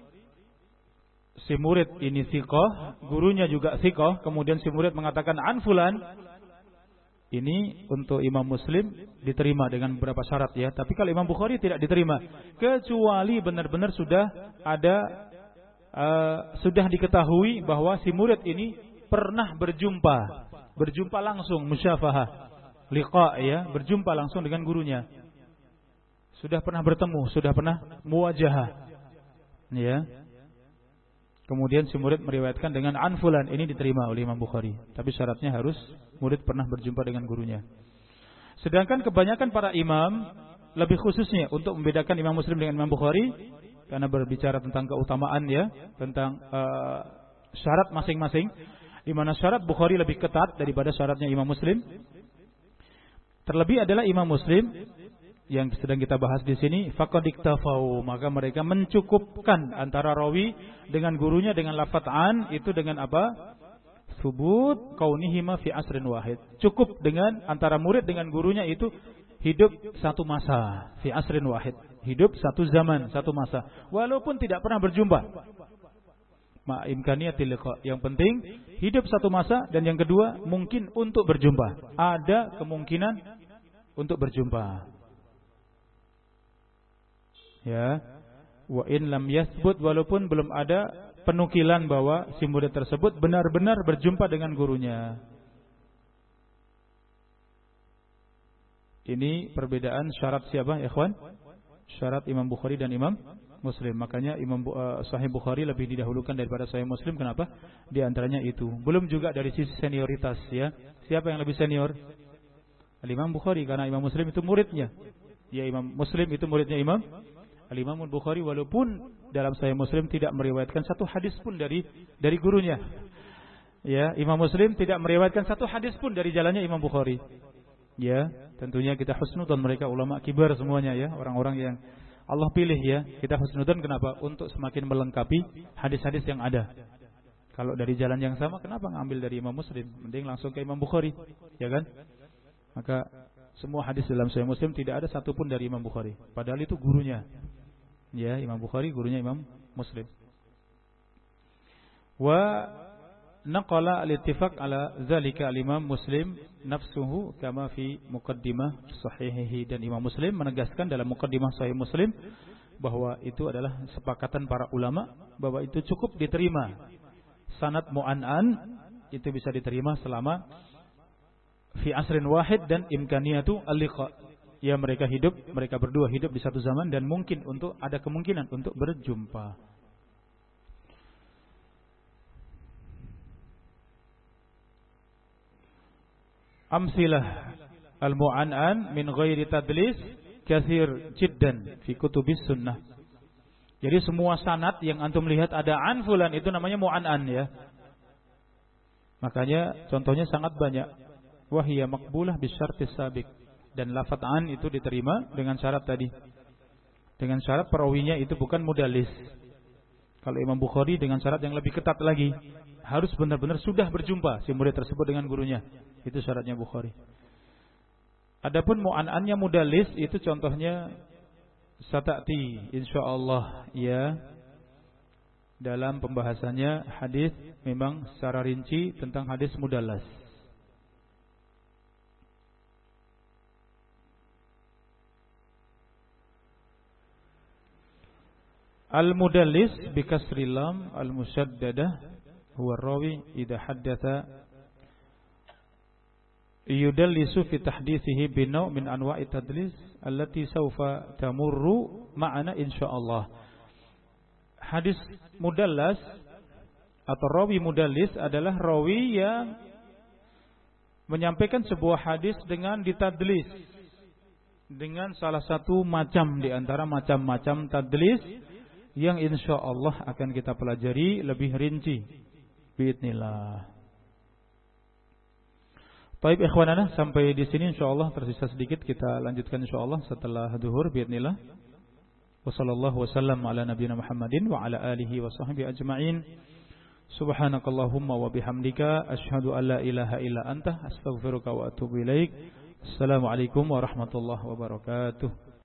S1: si murid ini thiqah, gurunya juga thiqah, kemudian si murid mengatakan an fulan. Ini untuk Imam Muslim diterima dengan beberapa syarat ya, tapi kalau Imam Bukhari tidak diterima kecuali benar-benar sudah ada sudah diketahui bahwa si murid ini pernah berjumpa langsung, musyafahah. Liqa ya, berjumpa langsung dengan gurunya. Sudah pernah bertemu, sudah pernah muwajahah. Ya. Kemudian si murid meriwayatkan dengan an fulan, ini diterima oleh Imam Bukhari. Tapi syaratnya harus murid pernah berjumpa dengan gurunya. Sedangkan kebanyakan para imam, lebih khususnya untuk membedakan Imam Muslim dengan Imam Bukhari, karena berbicara tentang keutamaan ya, tentang syarat masing-masing, di mana syarat Bukhari lebih ketat daripada syaratnya Imam Muslim. Terlebih adalah Imam Muslim yang sedang kita bahas di sini, faqad iktafau, maka mereka mencukupkan antara rawi dengan gurunya dengan lafaz an itu dengan apa? Thubut kaunihima fi asrin wahid. Cukup dengan antara murid dengan gurunya itu hidup satu masa, fi asrin wahid. Hidup satu zaman, satu masa, walaupun tidak pernah berjumpa. Ma'imkaniyatil liqa. Yang penting hidup satu masa, dan yang kedua mungkin untuk berjumpa. Ada kemungkinan untuk berjumpa. Ya. Wa in lam yasbut, walaupun belum ada penukilan bahwa si murid tersebut benar-benar berjumpa dengan gurunya. Ini perbedaan syarat siapa, ikhwan? Syarat Imam Bukhari dan Imam Muslim. Makanya Sahih Bukhari lebih didahulukan daripada Sahih Muslim. Kenapa? Di antaranya itu. Belum juga dari sisi senioritas, ya. Siapa yang lebih senior? Imam Bukhari, karena Imam Muslim itu muridnya. Ya, Imam Muslim itu muridnya Imam Al-Imam Bukhari, walaupun dalam Sahih Muslim tidak meriwayatkan satu hadis pun dari gurunya. Ya, Imam Muslim tidak meriwayatkan satu hadis pun dari jalannya Imam Bukhari. Ya, tentunya kita husnudzon mereka ulama kibar semuanya, ya, orang-orang yang Allah pilih, ya. Kita husnudzon kenapa? Untuk semakin melengkapi hadis-hadis yang ada. Kalau dari jalan yang sama, kenapa ngambil dari Imam Muslim? Mending langsung ke Imam Bukhari, ya kan? Maka semua hadis dalam Sahih Muslim tidak ada satupun dari Imam Bukhari, padahal itu gurunya. Ya, Imam Bukhari gurunya Imam Muslim. Wa naqala al-ittifaq ala zalika al-Imam Muslim nafsuhu kama fi muqaddimah sahihihi, dan Imam Muslim menegaskan dalam muqaddimah Sahih Muslim bahwa itu adalah sepakatan para ulama bahwa itu cukup diterima. Sanad mu'an'an itu bisa diterima selama fi asrin wahid, dan imkaniyatu al-liqa. Ya, mereka berdua hidup di satu zaman, dan mungkin ada kemungkinan untuk berjumpa. Amsilah al-mu'an'an min ghairi tadlis katsir jiddan fi kutubis sunnah. Jadi semua sanad yang antum lihat ada an fulan itu namanya mu'an'an, ya. Makanya contohnya sangat banyak. Wahiyya maqbulah bisyartis sabiq. Dan lafaz an itu diterima dengan syarat tadi. Dengan syarat perawinya itu bukan mudallis. Kalau Imam Bukhari dengan syarat yang lebih ketat lagi, harus benar-benar sudah berjumpa si murid tersebut dengan gurunya. Itu syaratnya Bukhari. Adapun mu'an'annya mudallis itu contohnya sata'ti insyaallah, ya. Dalam pembahasannya hadis memang secara rinci tentang hadis mudallas. Al-mudallis bi kasri lam al-musyaddadah huwa rawi idza haddatha yudallisu fi tahdithihi bi naw' min anwa'i tadlis allati sawfa tamurru ma'ana insyaallah. Hadis mudallas atau rawi mudallis adalah rawi yang menyampaikan sebuah hadis dengan ditadlis dengan salah satu macam di antara macam-macam tadlis yang insyaallah akan kita pelajari lebih rinci biidznillah. Baik ikhwanana, sampai di sini insyaallah, tersisa sedikit kita lanjutkan insyaallah setelah zuhur biidznillah. Wassallallahu wasallam ala nabiyina Muhammadin wa ala alihi wa sahbihi ajma'in. Subhanakallahumma wa bihamdika asyhadu an la ilaha illa anta astaghfiruka wa atubu ilaik. Assalamualaikum warahmatullahi wabarakatuh.